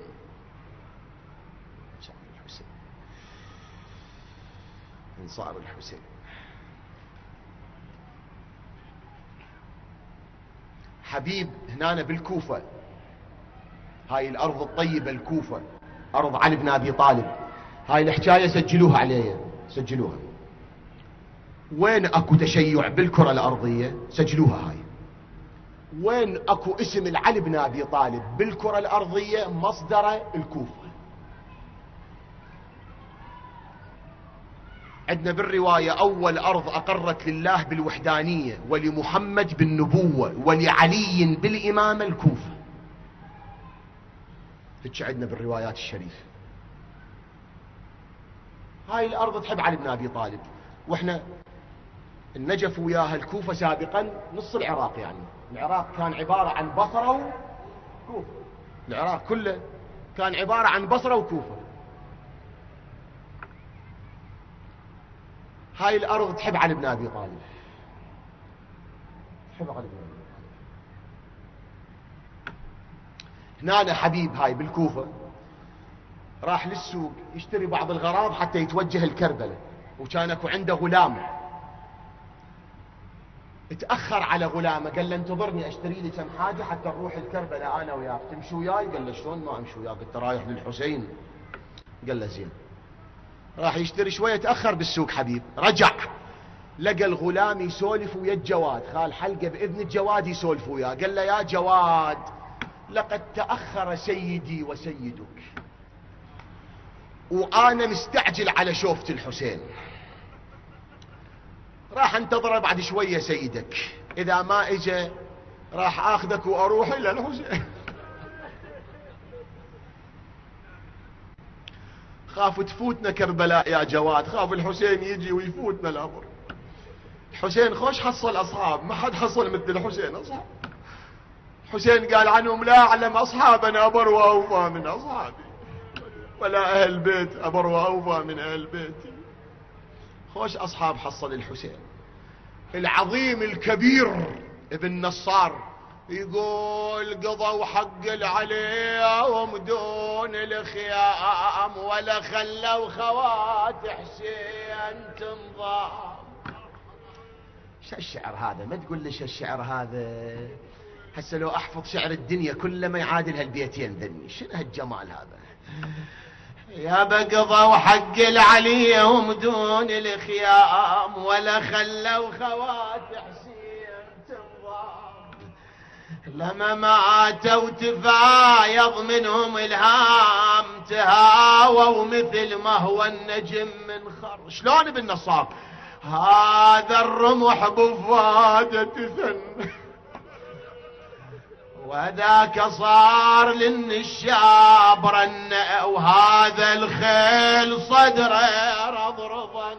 أنصار الحسين. حبيب هنا بالكوفة، هاي الأرض الطيبة الكوفة، أرض علي بن أبي طالب. هاي الحكاية سجلوها علي، سجلوها. وين أكو تشيع بالكرة الأرضية سجلوها هاي. وين أكو اسم العلي بن أبي طالب بالكرة الأرضية مصدره الكوفة. عندنا بالرواية أول أرض أقرت لله بالوحدانية ولمحمد بالنبوة ولعلي بالإمامة الكوفة. هيك عندنا بالروايات الشريفة. هاي الأرض تحب علي بن أبي طالب، وإحنا النجف وياها الكوفة سابقا نص العراق، يعني العراق كان عبارة عن بصرة وكوفة، العراق كله كان عبارة عن بصرة وكوفة. هاي الأرض تحب علي بن أبي طالب، تحب علي بن أبي طالب. هنا حبيب هاي بالكوفة راح للسوق يشتري بعض الغراض حتى يتوجه الكربلة، وكان اكو عنده غلام. اتأخر على غلامه، قال له انتظرني اشتري لي كم حاجة حتى نروح الكربلة انا وياك، تمشي وياي؟ قال له شلون ما امشي وياك، انت رايح للحسين. قال له زين. راح يشتري شوية، تأخر بالسوق حبيب، رجع لقى الغلام يسولف ويا الجواد، خال حلقة بإذن الجواد يسولف وياه. قال له يا جواد لقد تأخر سيدي وسيدك، وأنا مستعجل على شوفة الحسين، راح انتظره بعد شوية سيدك، إذا ما إجا راح آخذك وأروح إلى الحسين. خاف تفوتنا كربلاء يا جواد، خاف الحسين يجي ويفوتنا الأمر. الحسين خوش حصل أصحاب، ما حد حصل مثل الحسين أصحاب. الحسين قال عنهم لا أعلم أصحابنا أبر وأوفى من أصحابي، ولا أهل بيت أبر وأوفى من أهل بيتي. خوش أصحاب حصل الحسين العظيم الكبير ابن نصار يقول قضوا حق العليم دون الخيام ولا خلوا خوات حسين تنضام. شو الشعر هذا؟ ما تقول لي شو الشعر هذا؟ هسه لو احفظ شعر الدنيا كله ما يعادل هالبيتين ذني. شنو هالجمال هذا؟ يا بقضوا حق العليم دون الخيام ولا خلوا خوات حسين تنضام. لما ماتوا تفايض منهم الهام تهاووا مثل ما هو النجم من خر. شلون ابن نصار؟ هذا الرمح بفادة ثن وذاك صار للنشاب رن وهذا الخيل صدره رضرضن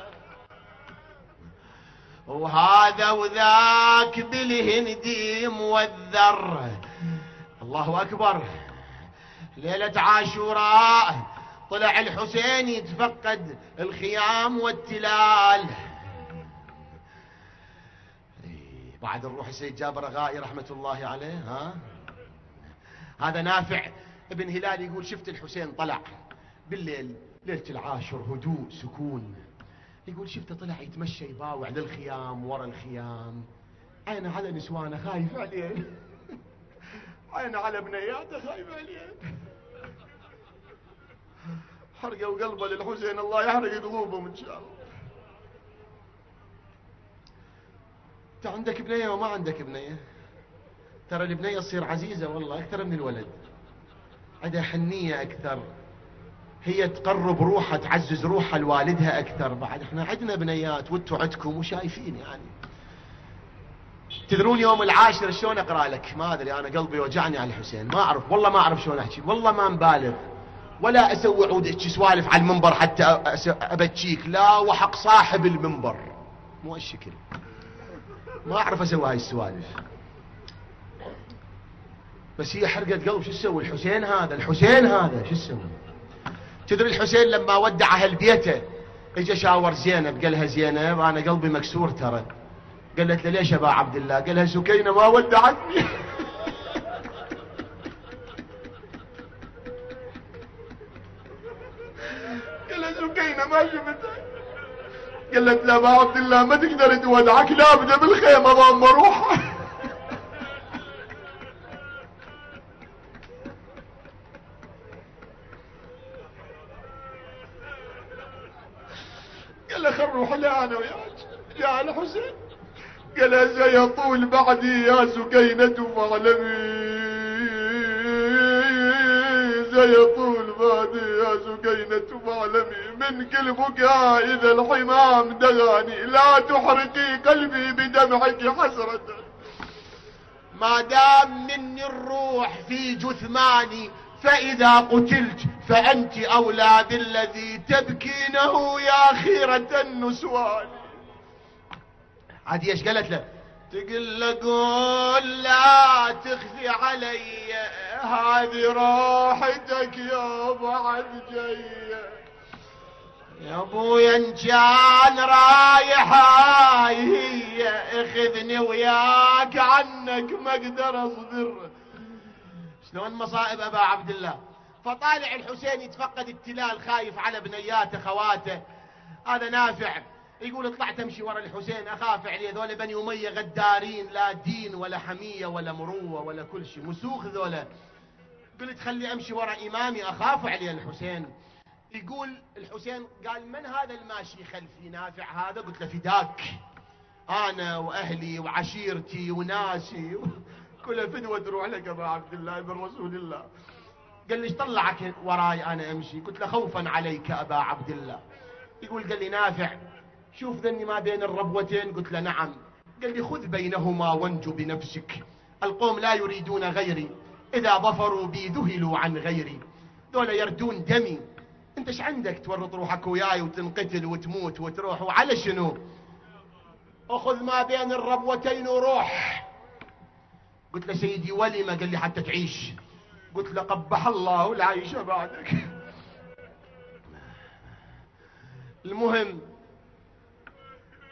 وهذا وذاك بالهندي موذر. الله أكبر. ليلة عاشوراء طلع الحسين يتفقد الخيام والتلال. بعد الروح السيد جابر غائي رحمة الله عليه. هذا نافع ابن هلال يقول شفت الحسين طلع بالليل ليلة العاشر هدوء سكون. يقول شفته طلع يتمشى يباوع للخيام ورا الخيام. عينه على نسوانه خايف عليه عينه على بنياته خايف عليه. حرقوا قلبه للحسين الله يحرق قلوبهم ان شاء الله. انت عندك بنيه وما عندك بنيه؟ ترى البنيه تصير عزيزه والله اكثر من الولد. عندها حنيه اكثر. هي تقرب روحها تعزز روحها لوالدها اكثر. بعد احنا عندنا بنيات وانتوا عندكم وشايفين يعني. تدرون يوم العاشر شلون اقرا لك؟ ما ادري انا قلبي وجعني على الحسين. ما اعرف والله ما اعرف شلون احكي. والله ما مبالغ ولا اسوي عود سوالف على المنبر حتى ابتشيك. لا وحق صاحب المنبر مو هالشكل. ما اعرف اسوي هاي السوالف. بس هي حرقت قلب. شو تسوي الحسين هذا؟ الحسين هذا شو تسوي؟ تدري الحسين لما ودع اهل بيته اجى شاور زينب قال لها زينب انا قلبي مكسور ترى. قالت له ليش ابا عبد الله؟ قال لها سكينه ما ودعتني قال لها سكينه ما شفتك. قالت له ابا عبد الله ما تقدر تودعك لابده بالخيمه ضام روحها قال له خل نروح لا انا وياك يا الحسين. قال سيطول بعدي يا سكينة فاعلمي سيطول بعدي يا سكينة فاعلمي من كل بكاء إذا الحمام دغاني لا تحرقي قلبي بدمعك حسرة. ما دام مني الروح في جثماني فإذا قتلت فأنت أولى بالذي تبكينه يا خيرة النسوان. عاد ايش قالت له؟ تقول له قول لا تخفي علي هذه راحتك يا بعد جايه يا ابويا ان كان رايح هاي هي اخذني وياك عنك ما اقدر اصبر. شلون مصائب ابا عبد الله. فطالع الحسين يتفقد التلال خايف على بنياته خواته. هذا نافع يقول طلعت امشي ورا الحسين اخاف عليه. ذولا بني اميه غدارين لا دين ولا حميه ولا مروه ولا كل شيء مسوخ ذولا. قلت خلي امشي ورا امامي اخاف عليه الحسين. يقول الحسين قال من هذا الماشي خلفي؟ نافع هذا. قلت له فداك انا واهلي وعشيرتي وناسي كلها فدوه تروح لك ابا عبد الله بن رسول الله. قال لي ايش طلعك وراي انا امشي؟ قلت له خوفا عليك ابا عبد الله. يقول قال لي نافع شوف ذني ما بين الربوتين. قلت له نعم. قال لي خذ بينهما وانجو بنفسك القوم لا يريدون غيري اذا ظفروا بي ذهلوا عن غيري. دول يردون دمي انت ايش عندك تورط روحك وياي وتنقتل وتموت وتروح وعلى شنو؟ اخذ ما بين الربوتين وروح. قلت له سيدي ولما؟ قال لي حتى تعيش. قلت له قبح الله العيش بعدك. المهم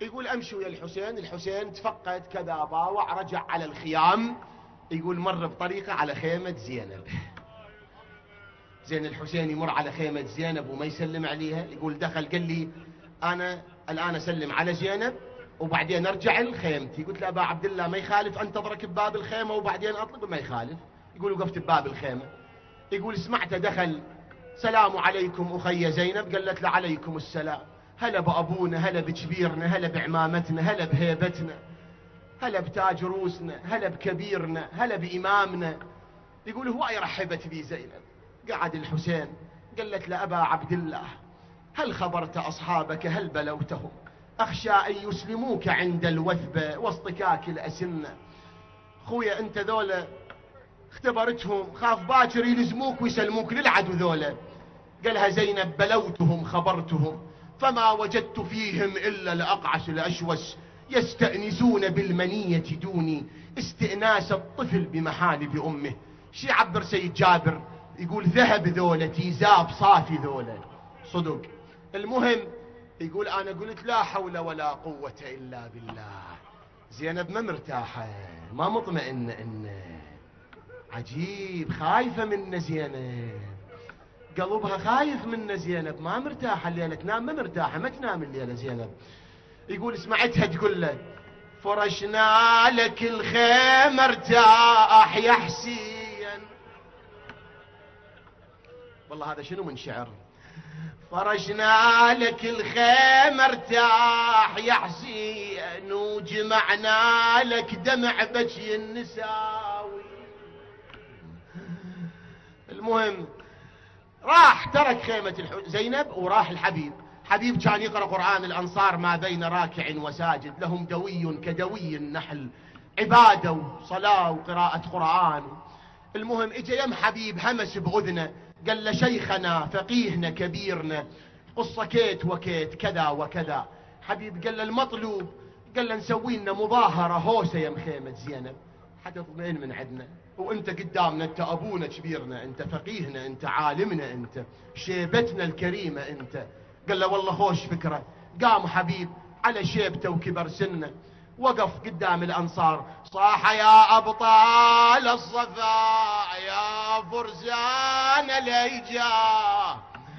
يقول امشي ويا الحسين، الحسين تفقد كذا باوع، رجع على الخيام. يقول مر بطريقه على خيمه زينب. زين الحسين يمر على خيمه زينب وما يسلم عليها. يقول دخل قال لي انا الان اسلم على زينب وبعدين ارجع لخيمتي. قلت له ابا عبد الله ما يخالف انتظرك بباب الخيمه وبعدين اطلب؟ ما يخالف. يقول وقفت بباب الخيمه. يقول سمعته دخل سلام عليكم اخي زينب. قالت له عليكم السلام. هلا بابونا، هلا بكبيرنا، هلا بعمامتنا، هلا بهيبتنا، هلا بتاج روسنا، هلا بكبيرنا، هلا بامامنا. يقول هواي رحبت بي زينب. قعد الحسين قالت له ابا عبد الله هل خبرت اصحابك هل بلوتهم؟ اخشى ان يسلموك عند الوثبه واصطكاك الاسنه. خويا انت ذولا اختبرتهم، خاف باكر يلزموك ويسلموك للعدو ذولا. قالها زينب بلوتهم خبرتهم فما وجدت فيهم الا الاقعس الاشوس يستانسون بالمنيه دوني استئناس الطفل بمحالب امه. شي يعبر سيد جابر يقول ذهب ذولا تيزاب صافي ذولا صدق. المهم يقول انا قلت لا حول ولا قوه الا بالله. زينب ما مرتاحه ما مطمئنه انه عجيب خايفه منه زينب، قلبها خايف منه زينب، ما مرتاحه الليله، تنام ما مرتاحه، ما تنام الليله زينب. يقول سمعتها تقول له فرشنا لك الخيمه ارتاح يا حسين. والله هذا شنو من شعر. فرشنا لك الخيمه ارتاح يا حسين وجمعنا لك دمع بكي النساوي. المهم راح ترك خيمة زينب وراح الحبيب. حبيب كان يقرأ قرآن الأنصار ما بين راكع وساجد، لهم دوي كدوي النحل، عبادة وصلاة وقراءة قرآن. المهم اجى يم حبيب همس بأذنه قال له شيخنا فقيهنا كبيرنا قصة كيت وكيت كذا وكذا. حبيب قال له المطلوب، قال له نسوي لنا مظاهرة هوسة يم خيمة زينب حتى تطمئن من عندنا، وانت قدامنا انت ابونا كبيرنا، انت فقيهنا، انت عالمنا، انت شيبتنا الكريمة انت. قال له والله خوش فكرة. قام حبيب على شيبته وكبر سنه وقف قدام الانصار صاح يا ابطال الصفا يا فرسان الهيجا.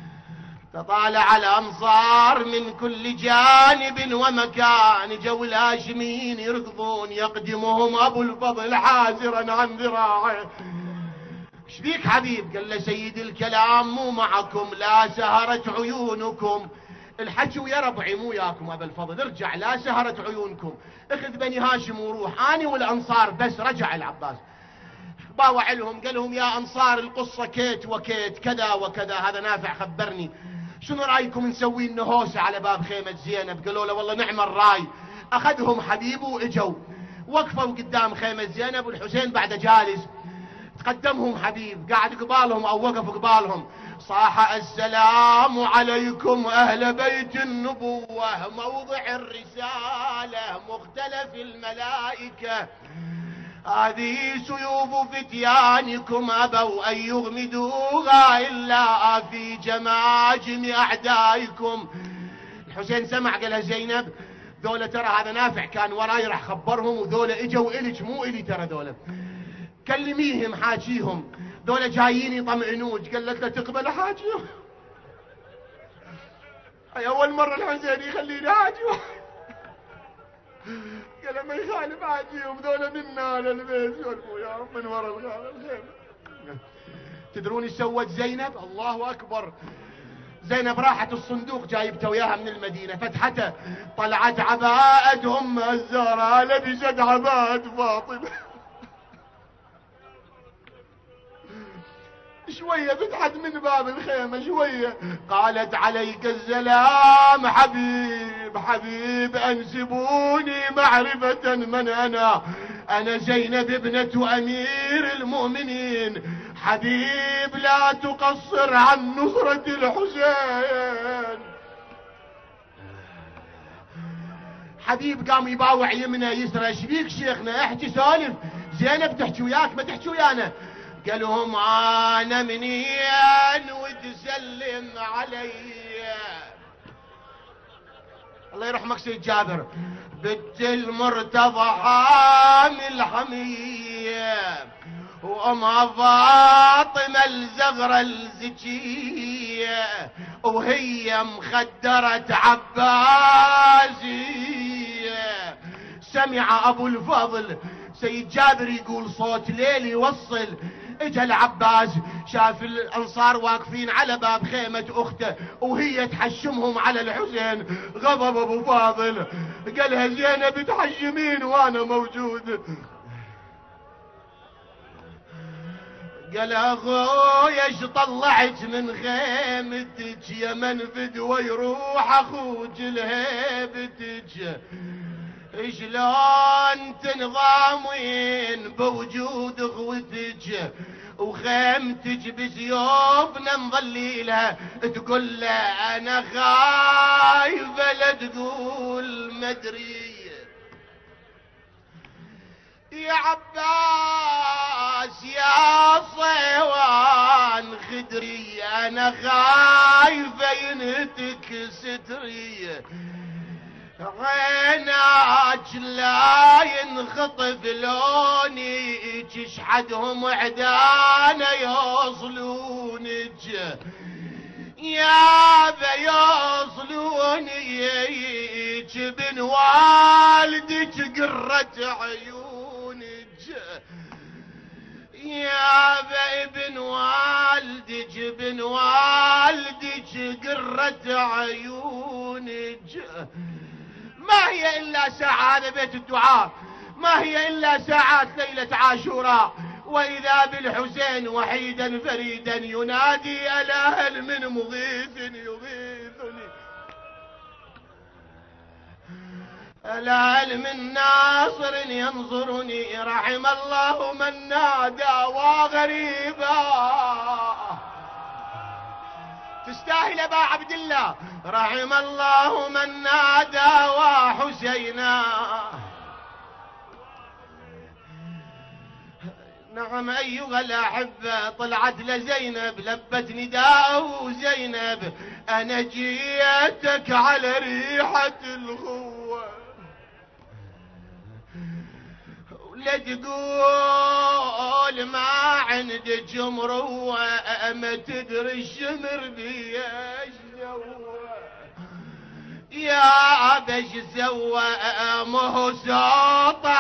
تطالع الانصار من كل جانب ومكان، جو الهاشميين يركضون يقدمهم ابو الفضل حازرا عن ذراعه. ايش بيك حبيب؟ قال له سيد الكلام مو معكم لا سهرت عيونكم. الحكي ويا ربعي مو ياكم ابا الفضل، ارجع لا سهرت عيونكم، اخذ بني هاشم وروح اني والانصار بس. رجع العباس باوع لهم قال لهم يا انصار القصه كيت وكيت كذا وكذا، هذا نافع خبرني، شنو رايكم نسوي لنا هوسه على باب خيمه زينب؟ قالوا له والله نعم الراي. اخذهم حبيب واجوا وقفوا قدام خيمه زينب والحسين بعد جالس. تقدمهم حبيب قاعد قبالهم او وقف قبالهم صاح السلام عليكم اهل بيت النبوه موضع الرساله مختلف الملائكه، هذه سيوف فتيانكم ابوا ان يغمدوها الا في جماجم اعدائكم. الحسين سمع قالها زينب ذولا ترى هذا نافع كان وراي راح خبرهم وذولا اجوا الك مو الي ترى ذولا، كلميهم حاجيهم ذولا جايين يطمئنوك. قالت له تقبل حاجيهم؟ هاي اول مره الحسين يخليني حاجيهم. قال ما يخالف حاجيهم ذولا منا على البيت يسولفوا ياهم من ورا الخيمه. تدرون ايش سوت زينب؟ الله اكبر. زينب راحت الصندوق جايبته وياها من المدينه فتحته طلعت عباءة ام الزهراء لبست عباءة فاطمه. شوية فتحت من باب الخيمة شوية قالت عليك السلام حبيب حبيب أنسبوني معرفة من أنا زينب ابنة أمير المؤمنين حبيب لا تقصر عن نصرة الحسين. حبيب قام يباوع يمنى يسرى ايش بيك شيخنا احكي سالف، زينب تحكي وياك ما تحكي ويانا. قالهم انا منين وتسلم علي الله يرحمك سيد جابر. بنت المرتضى حامل حمية، وأمها فاطمة الزغرة الزكية، وهي مخدرة عباسية. سمع أبو الفضل سيد جابر يقول صوت ليل يوصل. اجا العباس شاف الانصار واقفين على باب خيمة اخته وهي تحشمهم على الحسين. غضب ابو فاضل قالها زينب تحشمين وانا موجود. قال اخويا ايش طلعت من خيمتك يا منفد ويروح اخوك لهيبتك، شلون تنظامين بوجود اخوتك وخيمتك بسيوفنا مظليلها، تقول له انا خايفه لا تقول مدري. يا عباس يا صيوان خدري انا خايفه ينهتك ستري، عيناك لا ينخطف لوني تشحدهم عدانا يوصلونك يا بيوصلونك بن والدك قرة عيونك يا بن والدك بن والدك قرة عيونك. ما هي إلا ساعة بيت الدعاء، ما هي إلا ساعات ليلة عاشوراء، وإذا بالحسين وحيدا فريدا ينادي ألا هل من مغيث يغيثني، ألا هل من ناصر ينصرني، رحم الله من نادى وغريبا. تستاهل ابا عبد الله، رحم الله من نادى وحسينا. نعم ايها الاحبه، طلعت لزينب لبت نداء زينب انا جيتك على ريحه الخوه، لا تقول ما عندك مروه ما تدري الشمر بيش سوى، يا بش سوى ما هو ساط